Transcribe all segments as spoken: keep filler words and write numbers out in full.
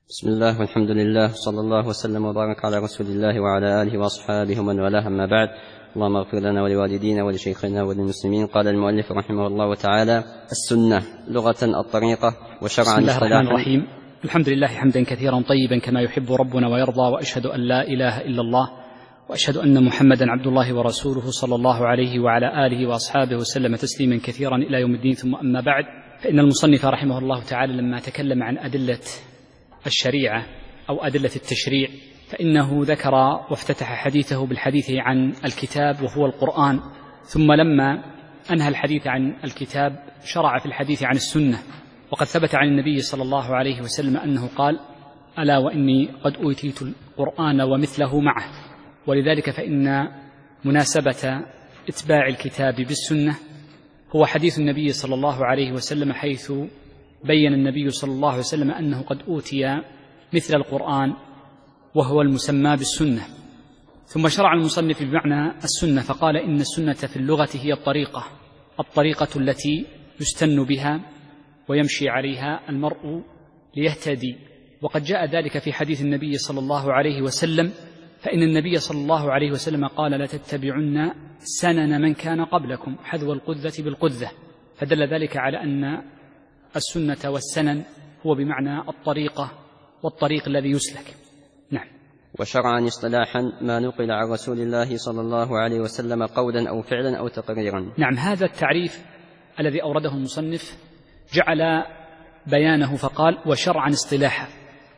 بسم الله والحمد لله صلى الله وسلم وبارك على رسول الله وعلى آله وأصحابه ومن والاه، أما بعد. اللهم اغفر لنا ولوالدينا ولشيخنا وللمسلمين. قال المؤلف رحمه الله تعالى: السنة لغة الطريقة، وشرعا بسم الله اصطلاحا. الرحمن الرحيم. الحمد لله حمدا كثيرا طيبا كما يحب ربنا ويرضى، وأشهد أن لا إله إلا الله، وأشهد أن محمدا عبد الله ورسوله صلى الله عليه وعلى آله وأصحابه وسلم تسليما كثيرا إلى يوم الدين. ثم أما بعد، فإن المصنف رحمه الله تعالى لما تكلم عن أدلة الشريعة أو أدلة التشريع، فإنه ذكر وافتتح حديثه بالحديث عن الكتاب وهو القرآن، ثم لما أنهى الحديث عن الكتاب شرع في الحديث عن السنة. وقد ثبت عن النبي صلى الله عليه وسلم أنه قال: ألا وإني قد أوتيت القرآن ومثله معه. ولذلك فإن مناسبة إتباع الكتاب بالسنة هو حديث النبي صلى الله عليه وسلم، حيث بين النبي صلى الله عليه وسلم أنه قد أوتي مثل القرآن وهو المسمى بالسنة. ثم شرع المصنف بمعنى السنة فقال: إن السنة في اللغة هي الطريقة، الطريقة التي يستن بها ويمشي عليها المرء ليهتدي. وقد جاء ذلك في حديث النبي صلى الله عليه وسلم، فإن النبي صلى الله عليه وسلم قال: لتتبعن سنن من كان قبلكم حذو القذة بالقذة. فدل ذلك على أن السنة والسنن هو بمعنى الطريقة والطريق الذي يسلك. نعم. وشرعا اصطلاحا ما نقل عن رسول الله صلى الله عليه وسلم قولا أو فعلا أو تقريرا. نعم، هذا التعريف الذي أورده المصنف جعل بيانه فقال: وشرعا اصطلاحا.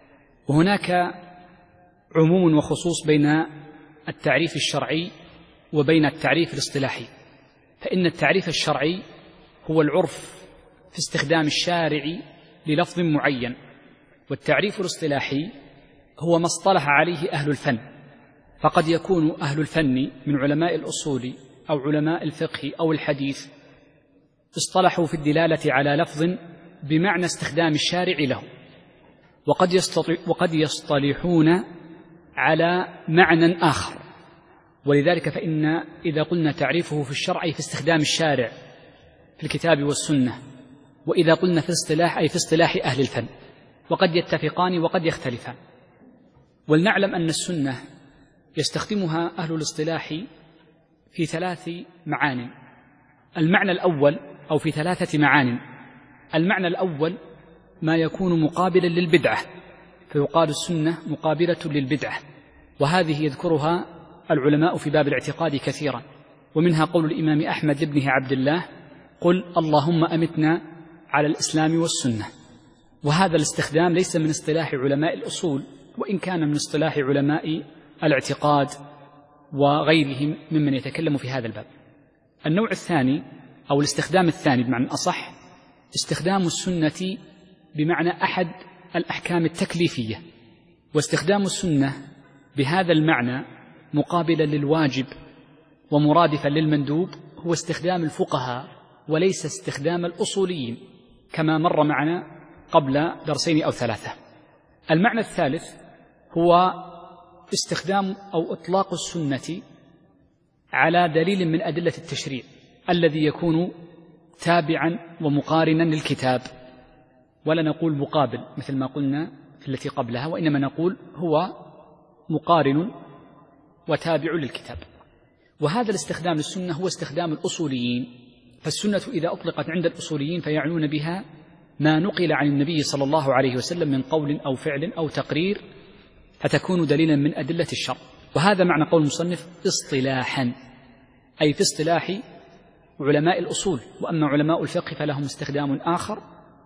وهناك عموم وخصوص بين التعريف الشرعي وبين التعريف الاصطلاحي. فإن التعريف الشرعي هو العرف في استخدام الشارع للفظ معين، والتعريف الاصطلاحي هو ما اصطلح عليه أهل الفن. فقد يكون أهل الفن من علماء الأصول أو علماء الفقه أو الحديث اصطلحوا في الدلالة على لفظ بمعنى استخدام الشارع له، وقد, وقد يصطلحون على معنى آخر. ولذلك فإن إذا قلنا تعريفه في الشرع في استخدام الشارع في الكتاب والسنة، وإذا قلنا في الاصطلاح أي في اصطلاح أهل الفن، وقد يتفقان وقد يختلفان. ولنعلم أن السنة يستخدمها أهل الاصطلاح في ثلاث معان. المعنى الأول أو في ثلاثة معان. المعنى الأول ما يكون مقابلا للبدعة، فيقال السنة مقابلة للبدعة، وهذه يذكرها العلماء في باب الاعتقاد كثيرا، ومنها قول الإمام أحمد لابنه عبد الله: قل اللهم أمتنا على الإسلام والسنة. وهذا الاستخدام ليس من اصطلاح علماء الأصول، وإن كان من اصطلاح علماء الاعتقاد وغيرهم ممن يتكلم في هذا الباب. النوع الثاني أو الاستخدام الثاني بمعنى أصح استخدام السنة بمعنى أحد الأحكام التكليفية. واستخدام السنة بهذا المعنى مقابلا للواجب ومرادفا للمندوب هو استخدام الفقهاء وليس استخدام الأصوليين، كما مر معنا قبل درسين أو ثلاثة. المعنى الثالث هو استخدام أو إطلاق السنة على دليل من أدلة التشريع الذي يكون تابعا ومقارنا للكتاب، ولا نقول مقابل مثل ما قلنا في التي قبلها، وإنما نقول هو مقارن وتابع للكتاب. وهذا الاستخدام للسنة هو استخدام الأصوليين. فالسنة إذا أطلقت عند الأصوليين فيعنون بها ما نقل عن النبي صلى الله عليه وسلم من قول أو فعل أو تقرير، فتكون دليلا من أدلة الشرع. وهذا معنى قول المصنف اصطلاحا، أي في اصطلاح علماء الأصول. وأما علماء الفقه فلهم استخدام آخر،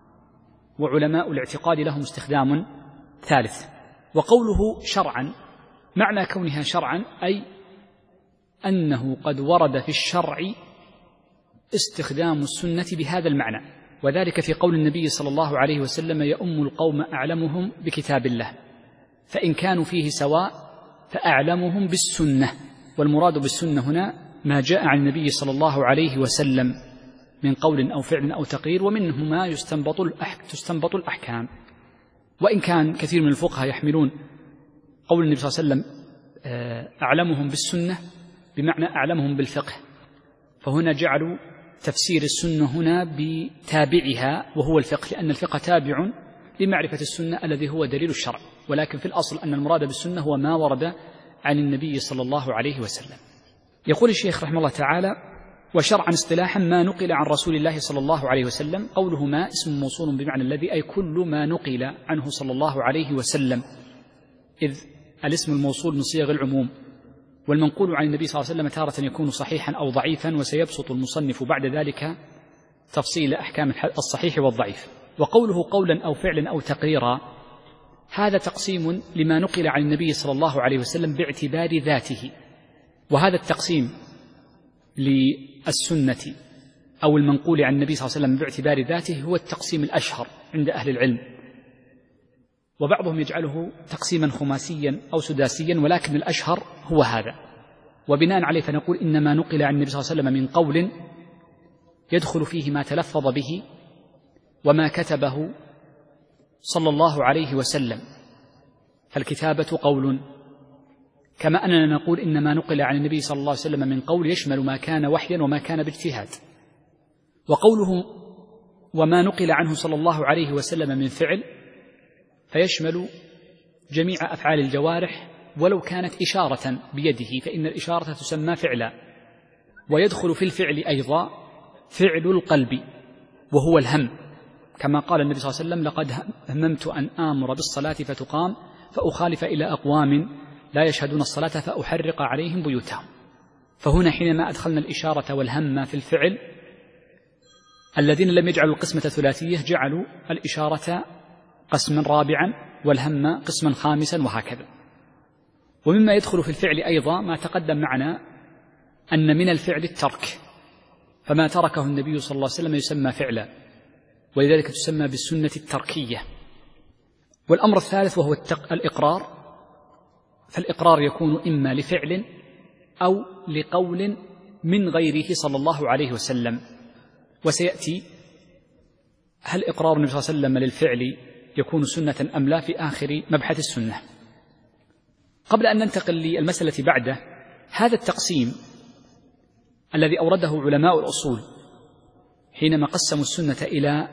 وعلماء الاعتقاد لهم استخدام ثالث. وقوله شرعا معنى كونها شرعا أي أنه قد ورد في الشرع استخدام السنة بهذا المعنى، وذلك في قول النبي صلى الله عليه وسلم: يؤم القوم أعلمهم بكتاب الله، فإن كانوا فيه سواء فأعلمهم بالسنة. والمراد بالسنة هنا ما جاء عن النبي صلى الله عليه وسلم من قول أو فعل أو تقرير، ومنه ما يستنبط, الأحك... تستنبط الأحكام. وإن كان كثير من الفقهاء يحملون قول النبي صلى الله عليه وسلم أعلمهم بالسنة بمعنى أعلمهم بالفقه، فهنا جعلوا تفسير السنة هنا بتابعها وهو الفقه، لأن الفقه تابع لمعرفة السنة الذي هو دليل الشرع، ولكن في الأصل أن المراد بالسنة هو ما ورد عن النبي صلى الله عليه وسلم. يقول الشيخ رحمه الله تعالى: وشرعا اصطلاحا ما نقل عن رسول الله صلى الله عليه وسلم. قوله ما اسم موصول بمعنى الذي، أي كل ما نقل عنه صلى الله عليه وسلم، إذ الاسم الموصول من صيغ العموم، والمنقول عن النبي صلى الله عليه وسلم تارة يكون صحيحا أو ضعيفا، وسيبسط المصنف بعد ذلك تفصيل أحكام الصحيح والضعيف. وقوله قولا أو فعلا أو تقريرا، هذا تقسيم لما نقل عن النبي صلى الله عليه وسلم باعتبار ذاته، وهذا التقسيم للسنة أو المنقول عن النبي صلى الله عليه وسلم باعتبار ذاته هو التقسيم الأشهر عند أهل العلم، وبعضهم يجعله تقسيما خماسيا أو سداسيا، ولكن الأشهر هو هذا. وبناء عليه فنقول إنما نقل عن النبي صلى الله عليه وسلم من قول يدخل فيه ما تلفظ به وما كتبه صلى الله عليه وسلم، فالكتابة قول، كما أننا نقول إنما نقل عن النبي صلى الله عليه وسلم من قول يشمل ما كان وحيا وما كان باجتهاد. وقوله وما نقل عنه صلى الله عليه وسلم من فعل فيشمل جميع أفعال الجوارح ولو كانت إشارة بيده، فإن الإشارة تسمى فعلا. ويدخل في الفعل أيضا فعل القلب وهو الهم، كما قال النبي صلى الله عليه وسلم: لقد هممت أن آمر بالصلاة فتقام فأخالف إلى أقوام لا يشهدون الصلاة فأحرق عليهم بيوتهم. فهنا حينما أدخلنا الإشارة والهم في الفعل، الذين لم يجعلوا القسمة ثلاثية جعلوا الإشارة قسما رابعا والهم قسما خامسا وهكذا. ومما يدخل في الفعل أيضا ما تقدم معنا أن من الفعل الترك، فما تركه النبي صلى الله عليه وسلم يسمى فعلا، ولذلك تسمى بالسنة التركية. والأمر الثالث وهو الإقرار، فالإقرار يكون إما لفعل أو لقول من غيره صلى الله عليه وسلم. وسيأتي هل إقرار النبي صلى الله عليه وسلم للفعل يكون سنة أم لا في آخر مبحث السنة. قبل أن ننتقل للمسألة بعده، هذا التقسيم الذي أورده علماء الأصول حينما قسموا السنة إلى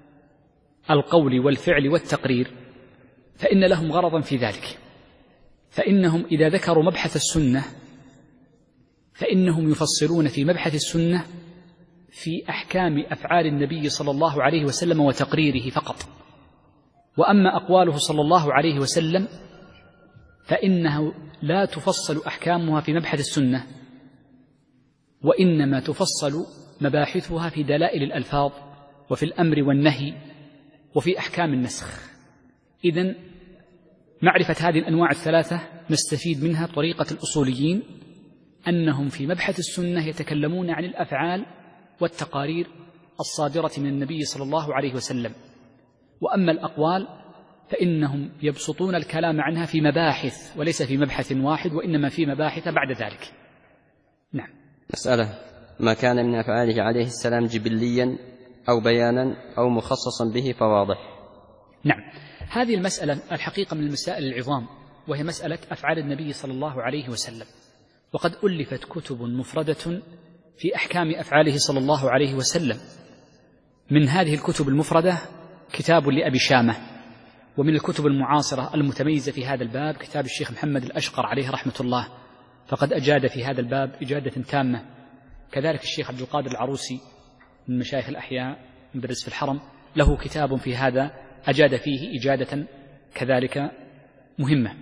القول والفعل والتقرير، فإن لهم غرضا في ذلك، فإنهم إذا ذكروا مبحث السنة فإنهم يفصلون في مبحث السنة في أحكام أفعال النبي صلى الله عليه وسلم وتقريره فقط. وأما أقواله صلى الله عليه وسلم فإنه لا تفصل أحكامها في مبحث السنة، وإنما تفصل مباحثها في دلائل الألفاظ وفي الأمر والنهي وفي أحكام النسخ. إذن معرفة هذه الأنواع الثلاثة نستفيد منها طريقة الأصوليين، أنهم في مبحث السنة يتكلمون عن الأفعال والتقارير الصادرة من النبي صلى الله عليه وسلم، وأما الأقوال فإنهم يبسطون الكلام عنها في مباحث وليس في مبحث واحد، وإنما في مباحث بعد ذلك. نعم. مسألة: ما كان من أفعاله عليه السلام جبليا أو بيانا أو مخصصا به فواضح. نعم، هذه المسألة الحقيقة من المسائل العظام، وهي مسألة أفعال النبي صلى الله عليه وسلم، وقد ألفت كتب مفردة في أحكام أفعاله صلى الله عليه وسلم. من هذه الكتب المفردة كتاب لأبي شامة، ومن الكتب المعاصرة المتميزة في هذا الباب كتاب الشيخ محمد الأشقر عليه رحمة الله، فقد أجاد في هذا الباب إجادة تامة. كذلك الشيخ عبد القادر العروسي من مشايخ الأحياء مدرس في الحرم له كتاب في هذا أجاد فيه إجادة كذلك مهمة.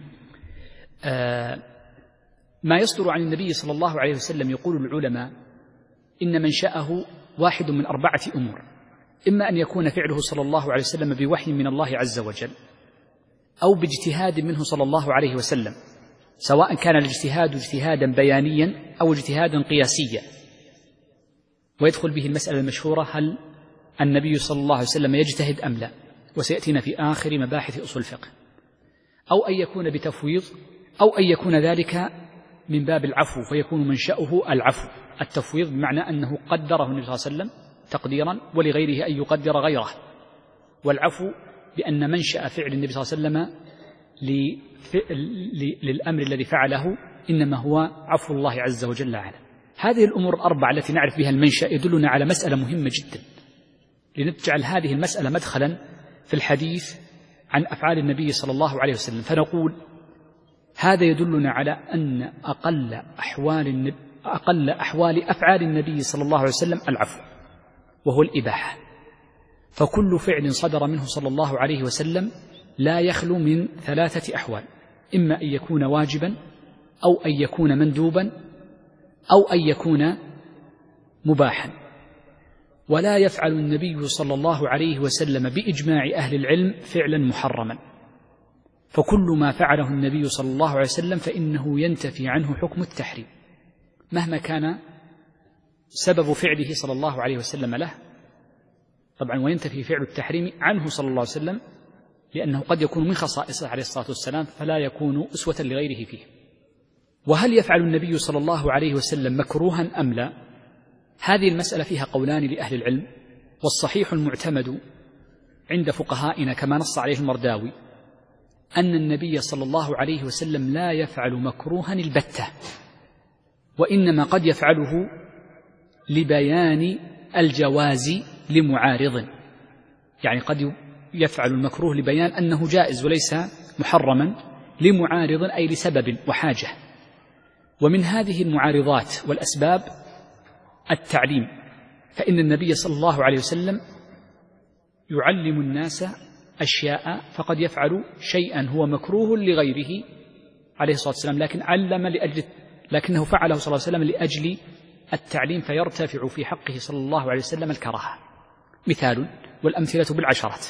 آه ما يصدر عن النبي صلى الله عليه وسلم يقول العلماء إن منشأه واحد من أربعة أمور: إما أن يكون فعله صلى الله عليه وسلم بوحي من الله عز وجل، أو باجتهاد منه صلى الله عليه وسلم، سواء كان الاجتهاد اجتهادا بيانيا أو اجتهادا قياسيا. ويدخل به المسألة المشهورة: هل النبي صلى الله عليه وسلم يجتهد أم لا؟ وسيأتينا في آخر مباحث أصول الفقه. أو أن يكون بتفويض، أو أن يكون ذلك من باب العفو فيكون منشأه العفو. التفويض بمعنى أنه قدره النبي صلى الله عليه وسلم تقديرا ولغيره أن يقدر غيره، والعفو بأن منشأ فعل النبي صلى الله عليه وسلم للأمر الذي فعله إنما هو عفو الله عز وجل عنه. هذه الأمور الأربعة التي نعرف بها المنشأ يدلنا على مسألة مهمة جدا، لنجعل هذه المسألة مدخلا في الحديث عن أفعال النبي صلى الله عليه وسلم، فنقول هذا يدلنا على أن أقل أحوال النبي أقل أحوال أفعال النبي صلى الله عليه وسلم العفو، وهو الإباحة. فكل فعل صدر منه صلى الله عليه وسلم لا يخلو من ثلاثة أحوال: إما أن يكون واجبا، أو أن يكون مندوبا، أو أن يكون مباحا. ولا يفعل النبي صلى الله عليه وسلم بإجماع أهل العلم فعلا محرما، فكل ما فعله النبي صلى الله عليه وسلم فإنه ينتفي عنه حكم التحريم مهما كان سبب فعله صلى الله عليه وسلم له، طبعا وينتفي فعل التحريم عنه صلى الله عليه وسلم لأنه قد يكون من خصائصه عليه الصلاة والسلام فلا يكون أسوة لغيره فيه. وهل يفعل النبي صلى الله عليه وسلم مكروها أم لا؟ هذه المسألة فيها قولان لأهل العلم، والصحيح المعتمد عند فقهائنا كما نص عليه المرداوي أن النبي صلى الله عليه وسلم لا يفعل مكروها البتة، وإنما قد يفعله لبيان الجواز لمعارض، يعني قد يفعل المكروه لبيان أنه جائز وليس محرما لمعارض أي لسبب وحاجة. ومن هذه المعارضات والأسباب التعليم، فإن النبي صلى الله عليه وسلم يعلم الناس أشياء، فقد يفعل شيئا هو مكروه لغيره عليه الصلاة والسلام لكن علم لأجل لكنه فعله صلى الله عليه وسلم لأجل التعليم، فيرتفع في حقه صلى الله عليه وسلم الكراهة. مثال، والأمثلة بالعشرات.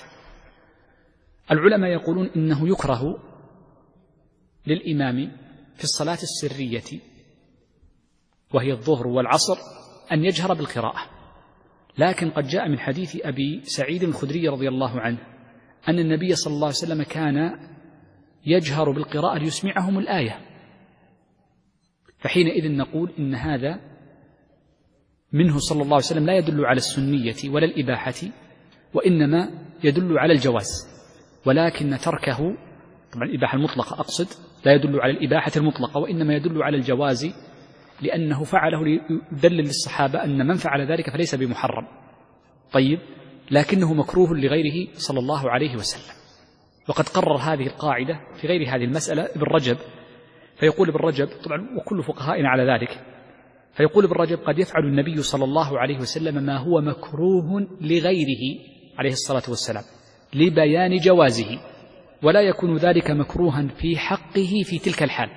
العلماء يقولون إنه يكره للإمام في الصلاة السرية وهي الظهر والعصر أن يجهر بالقراءة، لكن قد جاء من حديث أبي سعيد الخدري رضي الله عنه أن النبي صلى الله عليه وسلم كان يجهر بالقراءة ليسمعهم الآية، فحينئذ نقول إن هذا منه صلى الله عليه وسلم لا يدل على السنية ولا الإباحة، وإنما يدل على الجواز، ولكن تركه، طبعا الإباحة المطلقة أقصد، لا يدل على الإباحة المطلقة وإنما يدل على الجواز، لأنه فعله ليدلل للصحابة أن من فعل ذلك فليس بمحرم. طيب، لكنه مكروه لغيره صلى الله عليه وسلم. وقد قرر هذه القاعدة في غير هذه المسألة ابن رجب، فيقول ابن رجب، طبعا وكل فقهائنا على ذلك، فيقول ابن رجب: قد يفعل النبي صلى الله عليه وسلم ما هو مكروه لغيره عليه الصلاة والسلام لبيان جوازه، ولا يكون ذلك مكروها في حقه في تلك الحال،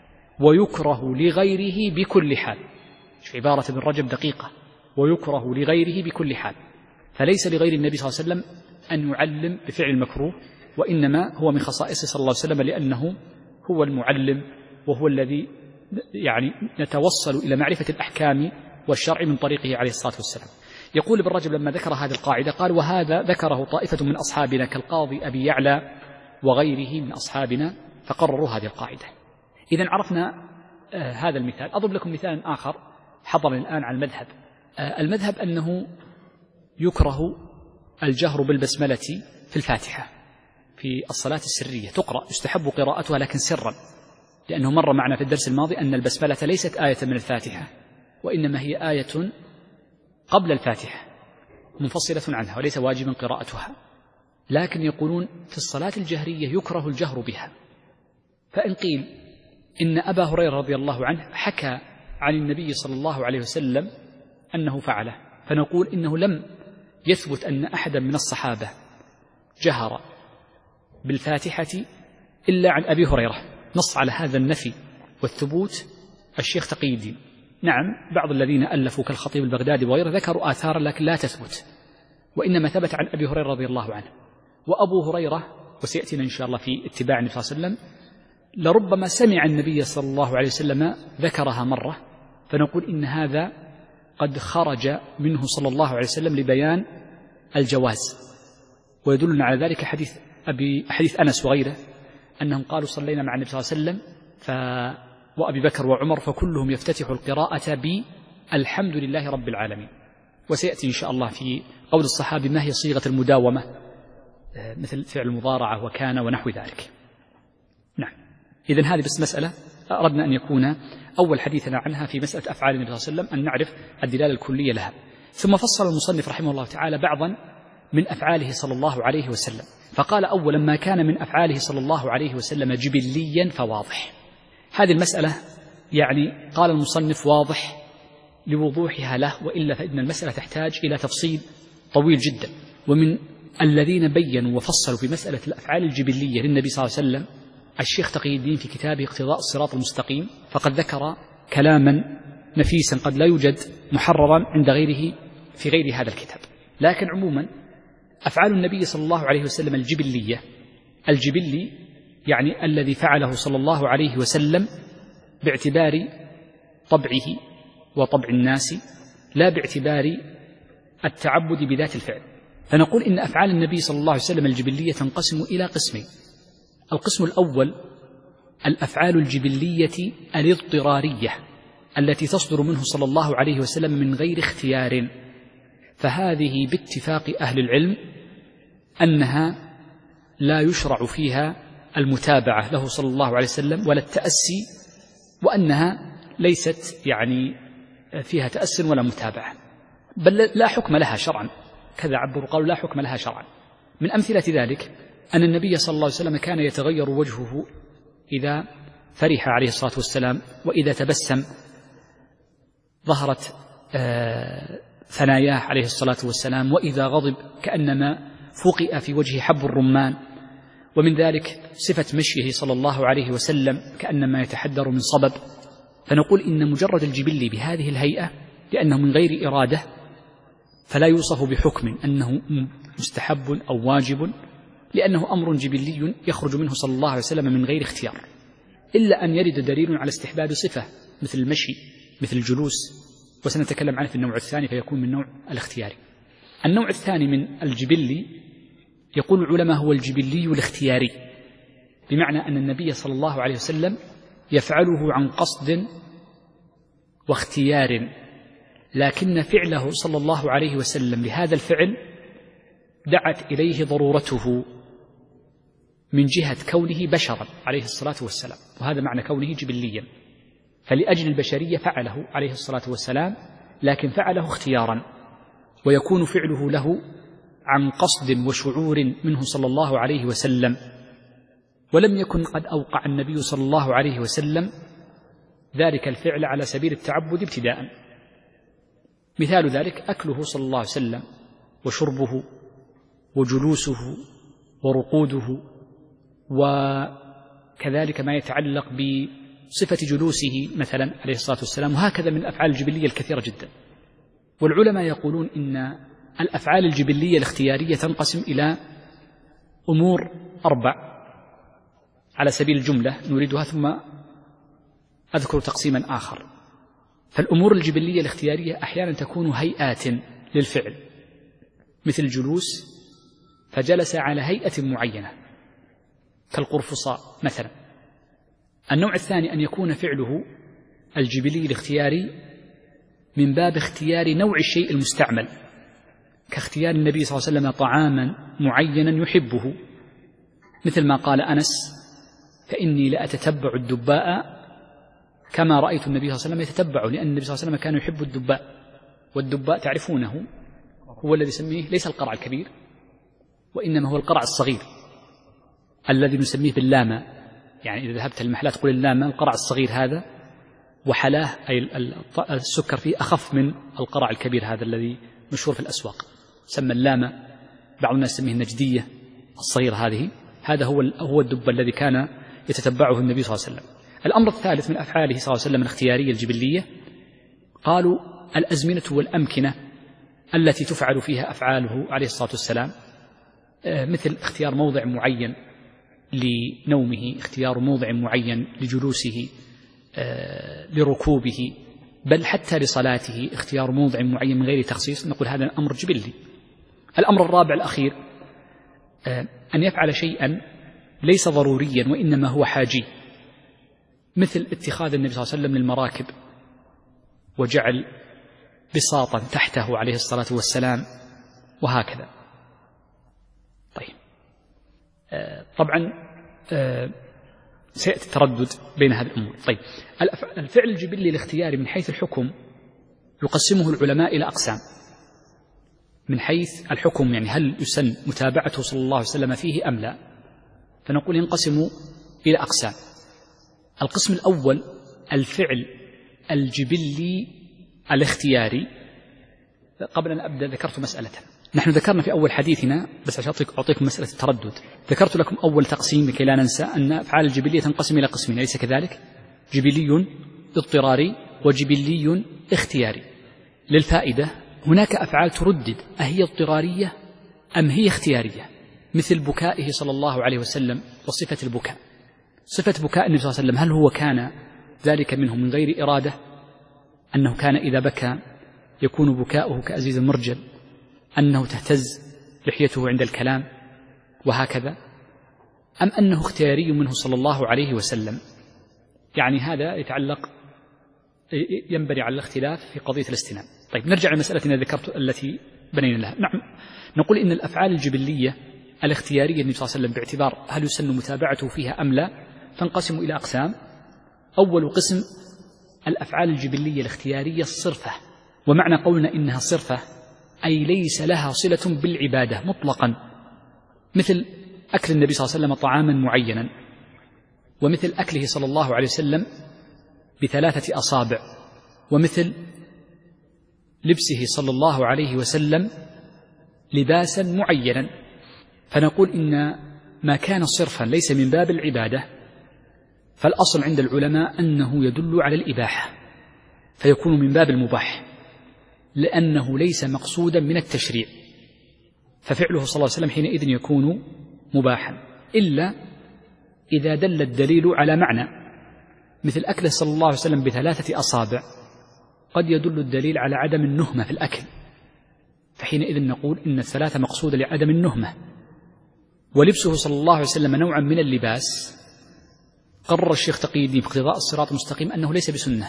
ويكره لغيره بكل حال. شوف عبارة ابن رجب دقيقة: ويكره لغيره بكل حال، فليس لغير النبي صلى الله عليه وسلم أن يعلم بفعل المكروه، وإنما هو من خصائصه صلى الله عليه وسلم لأنه هو المعلم وهو الذي يعني نتوصل إلى معرفة الأحكام والشرع من طريقه عليه الصلاة والسلام. يقول ابن رجب لما ذكر هذه القاعدة قال: وهذا ذكره طائفة من أصحابنا كالقاضي أبي يعلى وغيره من أصحابنا فقرروا هذه القاعدة. إذن عرفنا آه هذا المثال. أضرب لكم مثالا آخر حضرني الآن عن المذهب. آه المذهب أنه يكره الجهر بالبسملة في الفاتحة في الصلاة السرية، تقرأ، يستحب قراءتها لكن سرا، لأنه مر معنا في الدرس الماضي أن البسملة ليست آية من الفاتحة، وإنما هي آية قبل الفاتحة منفصلة عنها وليس واجبا قراءتها، لكن يقولون في الصلاة الجهرية يكره الجهر بها. فإن قيل إن أبا هريرة رضي الله عنه حكى عن النبي صلى الله عليه وسلم أنه فعله، فنقول إنه لم يثبت أن أحدا من الصحابة جهر بالفاتحة إلا عن أبي هريرة. نص على هذا النفي والثبوت الشيخ تقي الدين. نعم، بعض الذين ألفوا كالخطيب البغدادي وغيره ذكروا آثارا لكن لا تثبت، وإنما ثبت عن أبي هريرة رضي الله عنه. وأبو هريرة، وسيأتينا إن شاء الله في اتباع النبي صلى الله عليه وسلم، لربما سمع النبي صلى الله عليه وسلم ذكرها مرة، فنقول إن هذا قد خرج منه صلى الله عليه وسلم لبيان الجواز. ويدلنا على ذلك حديث أبي حديث أنس وغيره أنهم قالوا: صلينا مع النبي صلى الله عليه وسلم ف... وأبي بكر وعمر فكلهم يفتتح القراءة بالحمد لله رب العالمين. وسيأتي إن شاء الله في قول الصحابي ما هي صيغة المداومة، مثل فعل المضارعة وكان ونحو ذلك. نعم، إذن هذه بس مسألة أردنا أن يكون أول حديثنا عنها في مسألة أفعال النبي صلى الله عليه وسلم، أن نعرف الدلالة الكلية لها. ثم فصل المصنف رحمه الله تعالى بعضا من أفعاله صلى الله عليه وسلم. فقال أولا ما كان من أفعاله صلى الله عليه وسلم جبليا فواضح. هذه المسألة يعني قال المصنف واضح لوضوحها له، وإلا فإن المسألة تحتاج إلى تفصيل طويل جدا. ومن الذين بينوا وفصلوا في مسألة الأفعال الجبلية للنبي صلى الله عليه وسلم الشيخ تقي الدين في كتابه اقتضاء الصراط المستقيم، فقد ذكر كلاما نفيسا قد لا يوجد محررا عند غيره في غير هذا الكتاب. لكن عموما أفعال النبي صلى الله عليه وسلم الجبلية، الجبلي يعني الذي فعله صلى الله عليه وسلم باعتبار طبعه وطبع الناس، لا باعتبار التعبد بذات الفعل. فنقول إن أفعال النبي صلى الله عليه وسلم الجبلية تنقسم إلى قسمين. القسم الأول الأفعال الجبلية الاضطرارية التي تصدر منه صلى الله عليه وسلم من غير اختيار، فهذه باتفاق أهل العلم أنها لا يشرع فيها المتابعة له صلى الله عليه وسلم ولا التأسي، وأنها ليست يعني فيها تأس ولا متابعة، بل لا حكم لها شرعا، كذا عبروا قالوا لا حكم لها شرعا. من أمثلة ذلك أن النبي صلى الله عليه وسلم كان يتغير وجهه إذا فرح عليه الصلاة والسلام، وإذا تبسم ظهرت ثناياه عليه الصلاة والسلام، وإذا غضب كأنما فقئ في وجهه حب الرمان. ومن ذلك صفة مشيه صلى الله عليه وسلم كأنما يتحدر من صبب. فنقول إن مجرد الجبل بهذه الهيئة لأنه من غير إرادة فلا يوصف بحكم أنه مستحب أو واجب، لأنه أمر جبلي يخرج منه صلى الله عليه وسلم من غير اختيار، إلا أن يرد دليل على استحباب صفة مثل المشي مثل الجلوس، وسنتكلم عنه في النوع الثاني فيكون من نوع الاختياري. النوع الثاني من الجبلي يقول العلماء هو الجبلي الاختياري، بمعنى أن النبي صلى الله عليه وسلم يفعله عن قصد واختيار، لكن فعله صلى الله عليه وسلم لهذا الفعل دعت إليه ضرورته من جهة كونه بشرا عليه الصلاة والسلام، وهذا معنى كونه جبليا. فلأجل البشرية فعله عليه الصلاة والسلام، لكن فعله اختيارا، ويكون فعله له عن قصد وشعور منه صلى الله عليه وسلم، ولم يكن قد أوقع النبي صلى الله عليه وسلم ذلك الفعل على سبيل التعبد ابتداء. مثال ذلك أكله صلى الله عليه وسلم وشربه وجلوسه ورقوده، وكذلك ما يتعلق بصفة جلوسه مثلا عليه الصلاة والسلام، وهكذا من الأفعال الجبلية الكثيرة جدا. والعلماء يقولون إن الأفعال الجبلية الاختيارية تنقسم إلى أمور أربع على سبيل الجملة نريدها، ثم أذكر تقسيما آخر. فالأمور الجبلية الاختيارية أحيانا تكون هيئات للفعل، مثل الجلوس فجلس على هيئة معينة كالقرفصاء مثلا. النوع الثاني أن يكون فعله الجبلي الاختياري من باب اختيار نوع الشيء المستعمل، كاختيار النبي صلى الله عليه وسلم طعاما معينا يحبه، مثل ما قال أنس فإني لأتتبع الدباء كما رأيت النبي صلى الله عليه وسلم يتتبعه، لأن النبي صلى الله عليه وسلم كان يحب الدباء، والدباء تعرفونه هو الذي يسميه ليس القرع الكبير، وإنما هو القرع الصغير الذي نسميه باللامة. يعني إذا ذهبت المحلات تقول اللامة، القرع الصغير هذا، وحلاه أي السكر فيه أخف من القرع الكبير هذا الذي مشهور في الأسواق، سمى اللامة، بعض الناس يسميه النجدية الصغير هذه. هذا هو هو الدب الذي كان يتتبعه النبي صلى الله عليه وسلم. الأمر الثالث من أفعاله صلى الله عليه وسلم الاختيارية الجبلية قالوا الأزمنة والأمكنة التي تفعل فيها أفعاله عليه الصلاة والسلام، مثل اختيار موضع معين لنومه، اختيار موضع معين لجلوسه، لركوبه، بل حتى لصلاته اختيار موضع معين من غير تخصيص، نقول هذا أمر جبلي. الأمر الرابع الأخير أن يفعل شيئا ليس ضروريا وإنما هو حاجي، مثل اتخاذ النبي صلى الله عليه وسلم للمراكب وجعل بساطا تحته عليه الصلاة والسلام، وهكذا. طيب آه طبعا آه سيأتي التردد بين هذه الأمور. طيب الفعل الجبلي الاختياري من حيث الحكم يقسمه العلماء إلى أقسام. من حيث الحكم، يعني هل يسن متابعته صلى الله عليه وسلم فيه أم لا، فنقول ينقسم إلى أقسام. القسم الأول الفعل الجبلي الاختياري. قبل أن أبدأ ذكرت مسألة، نحن ذكرنا في أول حديثنا، بس عشان أعطيكم مسألة التردد، ذكرت لكم أول تقسيم لكي لا ننسى أن أفعال الجبلية تنقسم إلى قسمين، أليس كذلك؟ جبلي اضطراري وجبلي اختياري. للفائدة هناك أفعال تردد أهي اضطرارية أم هي اختيارية، مثل بكائه صلى الله عليه وسلم وصفة البكاء. صفة بكاء النبي صلى الله عليه وسلم، هل هو كان ذلك منه من غير إرادة، أنه كان إذا بكى يكون بكاؤه كأزيز المرجل، أنه تهتز لحيته عند الكلام وهكذا، أم أنه اختياري منه صلى الله عليه وسلم؟ يعني هذا يتعلق ينبني على الاختلاف في قضية الاستنان. طيب نرجع لمسألتنا ذكرت التي بنينا لها. نعم، نقول إن الأفعال الجبلية الاختيارية النبي صلى الله عليه وسلم باعتبار هل يسن متابعته فيها أم لا تنقسم إلى أقسام. أول قسم الأفعال الجبلية الاختيارية الصرفة، ومعنى قولنا إنها صرفة أي ليس لها صلة بالعبادة مطلقا، مثل أكل النبي صلى الله عليه وسلم طعاما معينا، ومثل أكله صلى الله عليه وسلم بثلاثة أصابع، ومثل لبسه صلى الله عليه وسلم لباسا معينا. فنقول إن ما كان صرفا ليس من باب العبادة، فالأصل عند العلماء أنه يدل على الإباحة، فيكون من باب المباح، لأنه ليس مقصودا من التشريع، ففعله صلى الله عليه وسلم حينئذ يكون مباحا، إلا إذا دل الدليل على معنى، مثل أكله صلى الله عليه وسلم بثلاثة أصابع قد يدل الدليل على عدم النهمة في الأكل، فحينئذ نقول إن الثلاثة مقصودة لعدم النهمة. ولبسه صلى الله عليه وسلم نوعا من اللباس، قرر الشيخ تقي الدين في اقتضاء الصراط المستقيم أنه ليس بسنة،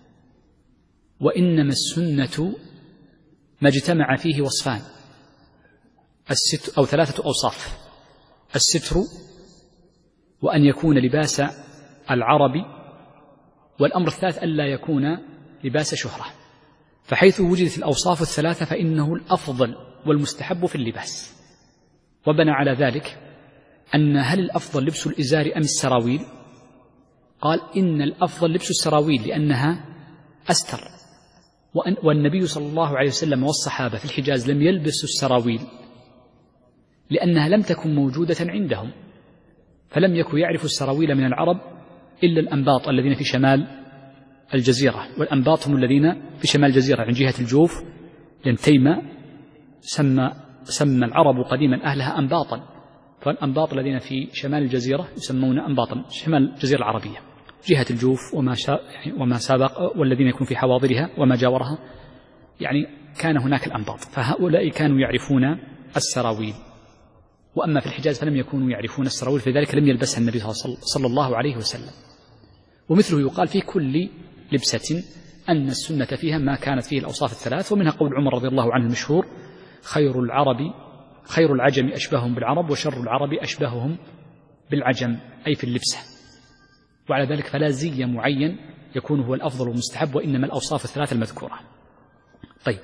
وإنما السنة ما اجتمع فيه وصفان الستر أو ثلاثة أوصاف: الستر، وأن يكون لباس العرب، والأمر الثالث ألا يكون لباس شهرة. فحيث وجدت الأوصاف الثلاثة فإنه الأفضل والمستحب في اللباس. وبنى على ذلك أن هل الأفضل لبس الإزار أم السراويل؟ قال إن الأفضل لبس السراويل لأنها أستر، والنبي صلى الله عليه وسلم والصحابة في الحجاز لم يلبسوا السراويل لأنها لم تكن موجودة عندهم، فلم يكن يعرف السراويل من العرب إلا الأنباط الذين في شمال الجزيرة، والأنباط هم الذين في شمال الجزيرة عن جهة الجوف، لأن تيمة سمى, سمى العرب قديما أهلها أنباطا، فالأنباط الذين في شمال الجزيرة يسمون أنباطا، شمال الجزيرة العربية جهة الجوف وما, وما سابق، والذين يكون في حواضرها وما جاورها، يعني كان هناك الأنباط، فهؤلاء كانوا يعرفون السراويل. وأما في الحجاز فلم يكونوا يعرفون السراويل، فلذلك لم يلبسها النبي صلى الله عليه وسلم. ومثله يقال في كل لبسة أن السنة فيها ما كانت فيه الأوصاف الثلاث، ومنها قول عمر رضي الله عنه المشهور: خير العرب خير العجم أشبههم بالعرب، وشر العرب أشبههم بالعجم، أي في اللبسة. وعلى ذلك فلا زي معين يكون هو الأفضل والمستحب، وإنما الأوصاف الثلاثة المذكورة. طيب،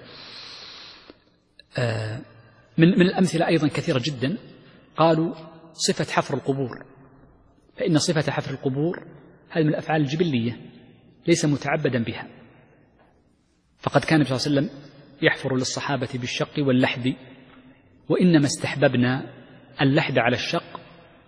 آه من, من الأمثلة أيضا كثيرة جدا. قالوا صفة حفر القبور، فإن صفة حفر القبور هذه من الأفعال الجبلية ليس متعبدا بها، فقد كان صلى الله عليه وسلم يحفر للصحابة بالشق واللحد، وإنما استحببنا اللحد على الشق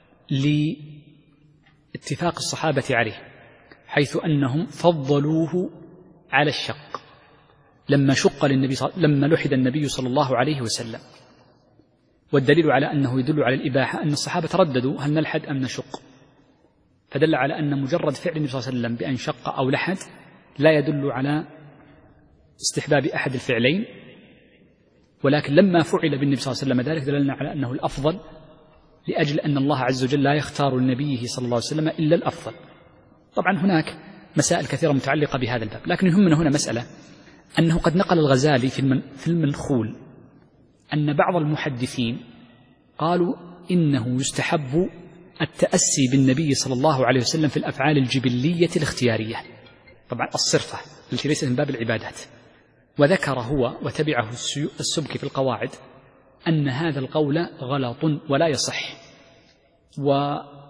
لاتفاق الصحابة عليه، حيث أنهم فضلوه على الشق لما شق للنبي صل... لما لحد النبي صلى الله عليه وسلم. والدليل على أنه يدل على الإباحة أن الصحابة ترددوا هل نلحد أم نشق، فدل على أن مجرد فعل النبي صلى الله عليه وسلم بأن شق أو لحد لا يدل على استحباب أحد الفعلين، ولكن لما فعل بالنبي صلى الله عليه وسلم ذلك دللنا على أنه الأفضل، لأجل أن الله عز وجل لا يختار لنبيه صلى الله عليه وسلم إلا الأفضل. طبعا هناك مسائل كثيرة متعلقة بهذا الباب، لكن يهمنا هنا مسألة أنه قد نقل الغزالي في المنخول أن بعض المحدثين قالوا إنه يستحب التأسي بالنبي صلى الله عليه وسلم في الأفعال الجبلية الاختيارية، طبعا الصرفة التي ليست من باب العبادات، وذكر هو وتبعه السبكي في القواعد أن هذا القول غلط ولا يصح، ويقصد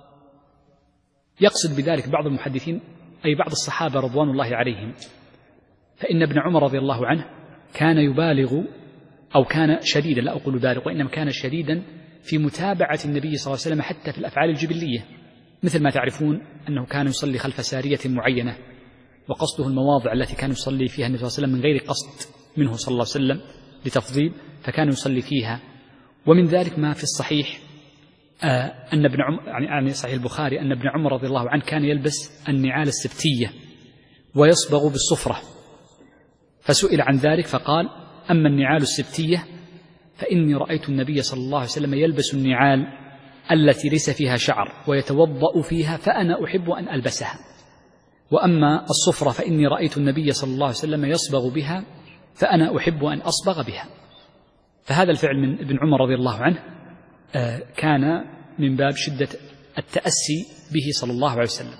بذلك بعض المحدثين أي بعض الصحابة رضوان الله عليهم، فإن ابن عمر رضي الله عنه كان يبالغ أو كان شديدا، لا أقول بالغ وإنما كان شديدا في متابعة النبي صلى الله عليه وسلم حتى في الأفعال الجبلية، مثل ما تعرفون أنه كان يصلي خلف سارية معينة وقصده المواضع التي كان يصلي فيها النبي صلى الله عليه وسلم من غير قصد منه صلى الله عليه وسلم لتفضيل، فكان يصلي فيها. ومن ذلك ما في الصحيح آه أن ابن عمر يعني صحيح البخاري أن ابن عمر رضي الله عنه كان يلبس النعال السبتية ويصبغ بالصفرة، فسئل عن ذلك فقال: أما النعال السبتية فإني رأيت النبي صلى الله عليه وسلم يلبس النعال التي ليس فيها شعر ويتوضأ فيها، فأنا أحب أن ألبسها. وأما الصفرة فإني رأيت النبي صلى الله عليه وسلم يصبغ بها، فأنا أحب أن أصبغ بها. فهذا الفعل من ابن عمر رضي الله عنه كان من باب شدة التأسي به صلى الله عليه وسلم.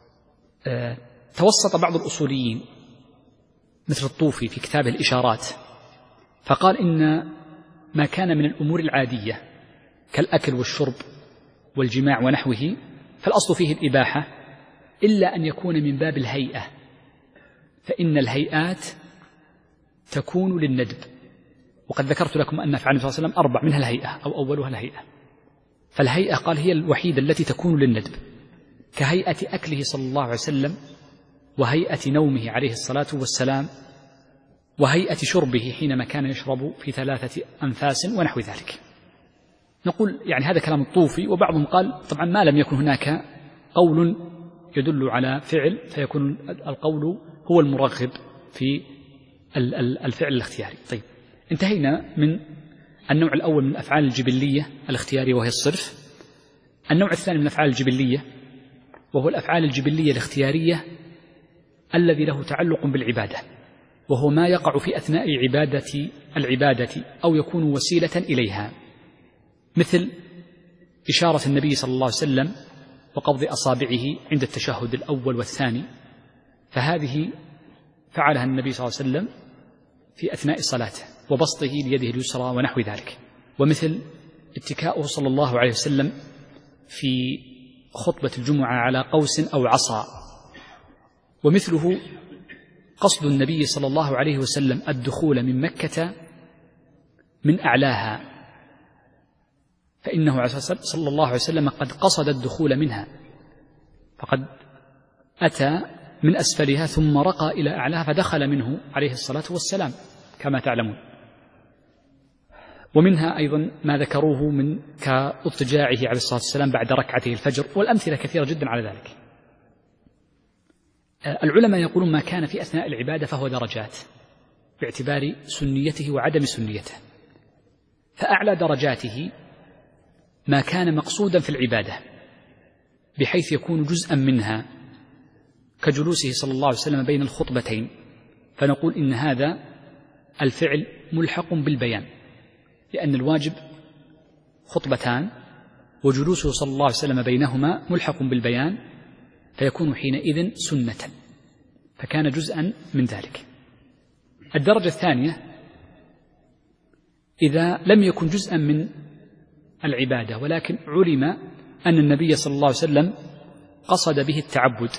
توسط بعض الأصوليين مثل الطوفي في كتابه الإشارات فقال إن ما كان من الأمور العادية كالأكل والشرب والجماع ونحوه فالأصل فيه الإباحة، إلا أن يكون من باب الهيئة، فإن الهيئات تكون للندب، وقد ذكرت لكم أن أفعال النبي صلى الله عليه وسلم أربع، منها الهيئة أو أولها الهيئة. فالهيئة قال هي الوحيدة التي تكون للندب، كهيئة أكله صلى الله عليه وسلم، وهيئة نومه عليه الصلاة والسلام، وهيئة شربه حينما كان يشرب في ثلاثة أنفاس ونحو ذلك. نقول يعني هذا كلام الطوفي، وبعضهم قال طبعا ما لم يكن هناك قول يدل على فعل فيكون القول هو المرغب في الفعل الاختياري. طيب، انتهينا من النوع الأول من الأفعال الجبلية الاختيارية وهي الصرف. النوع الثاني من الأفعال الجبلية وهو الأفعال الجبلية الاختيارية الذي له تعلق بالعبادة، وهو ما يقع في أثناء عبادة العبادة أو يكون وسيلة إليها، مثل إشارة النبي صلى الله عليه وسلم وقبض أصابعه عند التشهد الأول والثاني، فهذه فعلها النبي صلى الله عليه وسلم في أثناء صلاته، وبسطه ليده اليسرى ونحو ذلك، ومثل اتكاؤه صلى الله عليه وسلم في خطبة الجمعة على قوس أو عصا، ومثله قصد النبي صلى الله عليه وسلم الدخول من مكة من أعلاها، فإنه صلى الله عليه وسلم قد قصد الدخول منها، فقد أتى من أسفلها ثم رقى إلى أعلاها فدخل منه عليه الصلاة والسلام كما تعلمون. ومنها أيضا ما ذكروه من كاضطجاعه عليه الصلاة والسلام بعد ركعته الفجر، والأمثلة كثيرة جدا على ذلك. العلماء يقولون ما كان في أثناء العبادة فهو درجات باعتبار سنيته وعدم سنيته، فأعلى درجاته ما كان مقصودا في العبادة بحيث يكون جزءا منها، كجلوسه صلى الله عليه وسلم بين الخطبتين، فنقول إن هذا الفعل ملحق بالبيان، لأن الواجب خطبتان وجلوسه صلى الله عليه وسلم بينهما ملحق بالبيان، فيكون حينئذ سنة، فكان جزءا من ذلك. الدرجة الثانية إذا لم يكن جزءا من العبادة ولكن علم أن النبي صلى الله عليه وسلم قصد به التعبد،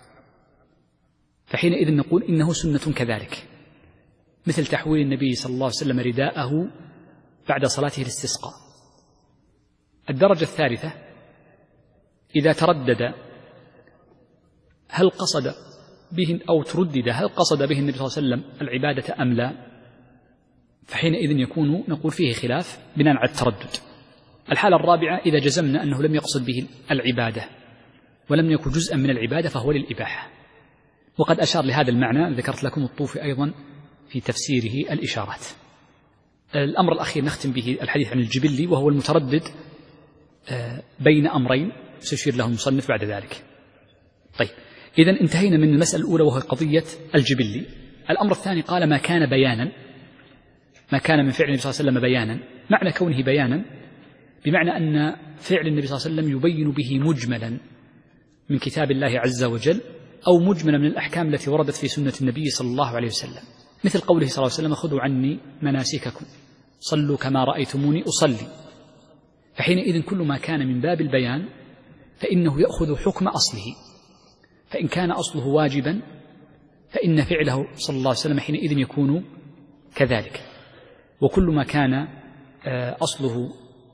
فحينئذ نقول إنه سنة كذلك، مثل تحويل النبي صلى الله عليه وسلم رداءه بعد صلاته الاستسقاء. الدرجة الثالثة إذا تردد هل قصد به أو تردد هل قصد به النبي صلى الله عليه وسلم العبادة أم لا، فحينئذ يكون نقول فيه خلاف بناء على التردد. الحالة الرابعة إذا جزمنا أنه لم يقصد به العبادة ولم يكن جزءا من العبادة فهو للإباحة، وقد أشار لهذا المعنى ذكرت لكم الطوفي أيضا في تفسيره الإشارات. الأمر الأخير نختم به الحديث عن الجبلي وهو المتردد بين أمرين سيشير له المصنف بعد ذلك. طيب، إذن انتهينا من المسألة الأولى وهي قضية الجبلي. الأمر الثاني قال ما كان بيانا، ما كان من فعل النبي صلى الله عليه وسلم بيانا، معنى كونه بيانا بمعنى أن فعل النبي صلى الله عليه وسلم يبين به مجملا من كتاب الله عز وجل أو مجملا من الأحكام التي وردت في سنة النبي صلى الله عليه وسلم، مثل قوله صلى الله عليه وسلم خذوا عني مناسككم صلوا كما رأيتموني أصلي. فحينئذ كل ما كان من باب البيان فإنه يأخذ حكم أصله، فإن كان أصله واجبا فإن فعله صلى الله عليه وسلم حينئذ يكون كذلك، وكل ما كان أصله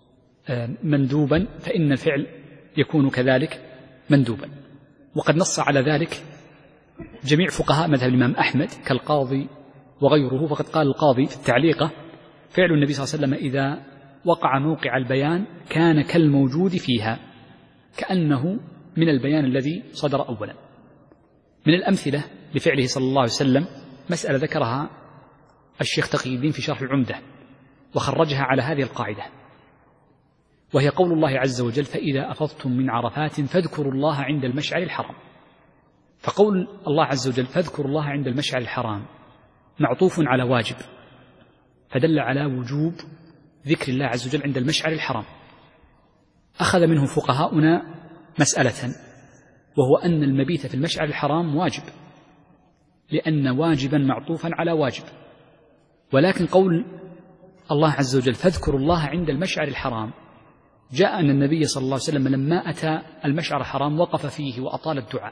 مندوبا فإن الفعل يكون كذلك مندوبا. وقد نص على ذلك جميع فقهاء مذهب الإمام أحمد كالقاضي وغيره، فقد قال القاضي في التعليقة فعل النبي صلى الله عليه وسلم إذا وقع موقع البيان كان كالموجود فيها، كأنه من البيان الذي صدر أولا. من الأمثلة لفعله صلى الله عليه وسلم مسألة ذكرها الشيخ تقي الدين في شرح العمدة وخرجها على هذه القاعدة، وهي قول الله عز وجل فإذا أفضتم من عرفات فاذكروا الله عند المشعر الحرام. فقول الله عز وجل فاذكروا الله عند المشعر الحرام معطوف على واجب، فدل على وجوب ذكر الله عز وجل عند المشعر الحرام. أخذ منه فقهاؤنا مسألة، وهو أن المبيت في المشعر الحرام واجب، لأن واجبا معطوفا على واجب. ولكن قول الله عز وجل فاذكروا الله عند المشعر الحرام جاء أن النبي صلى الله عليه وسلم لما أتى المشعر الحرام وقف فيه وأطال الدعاء،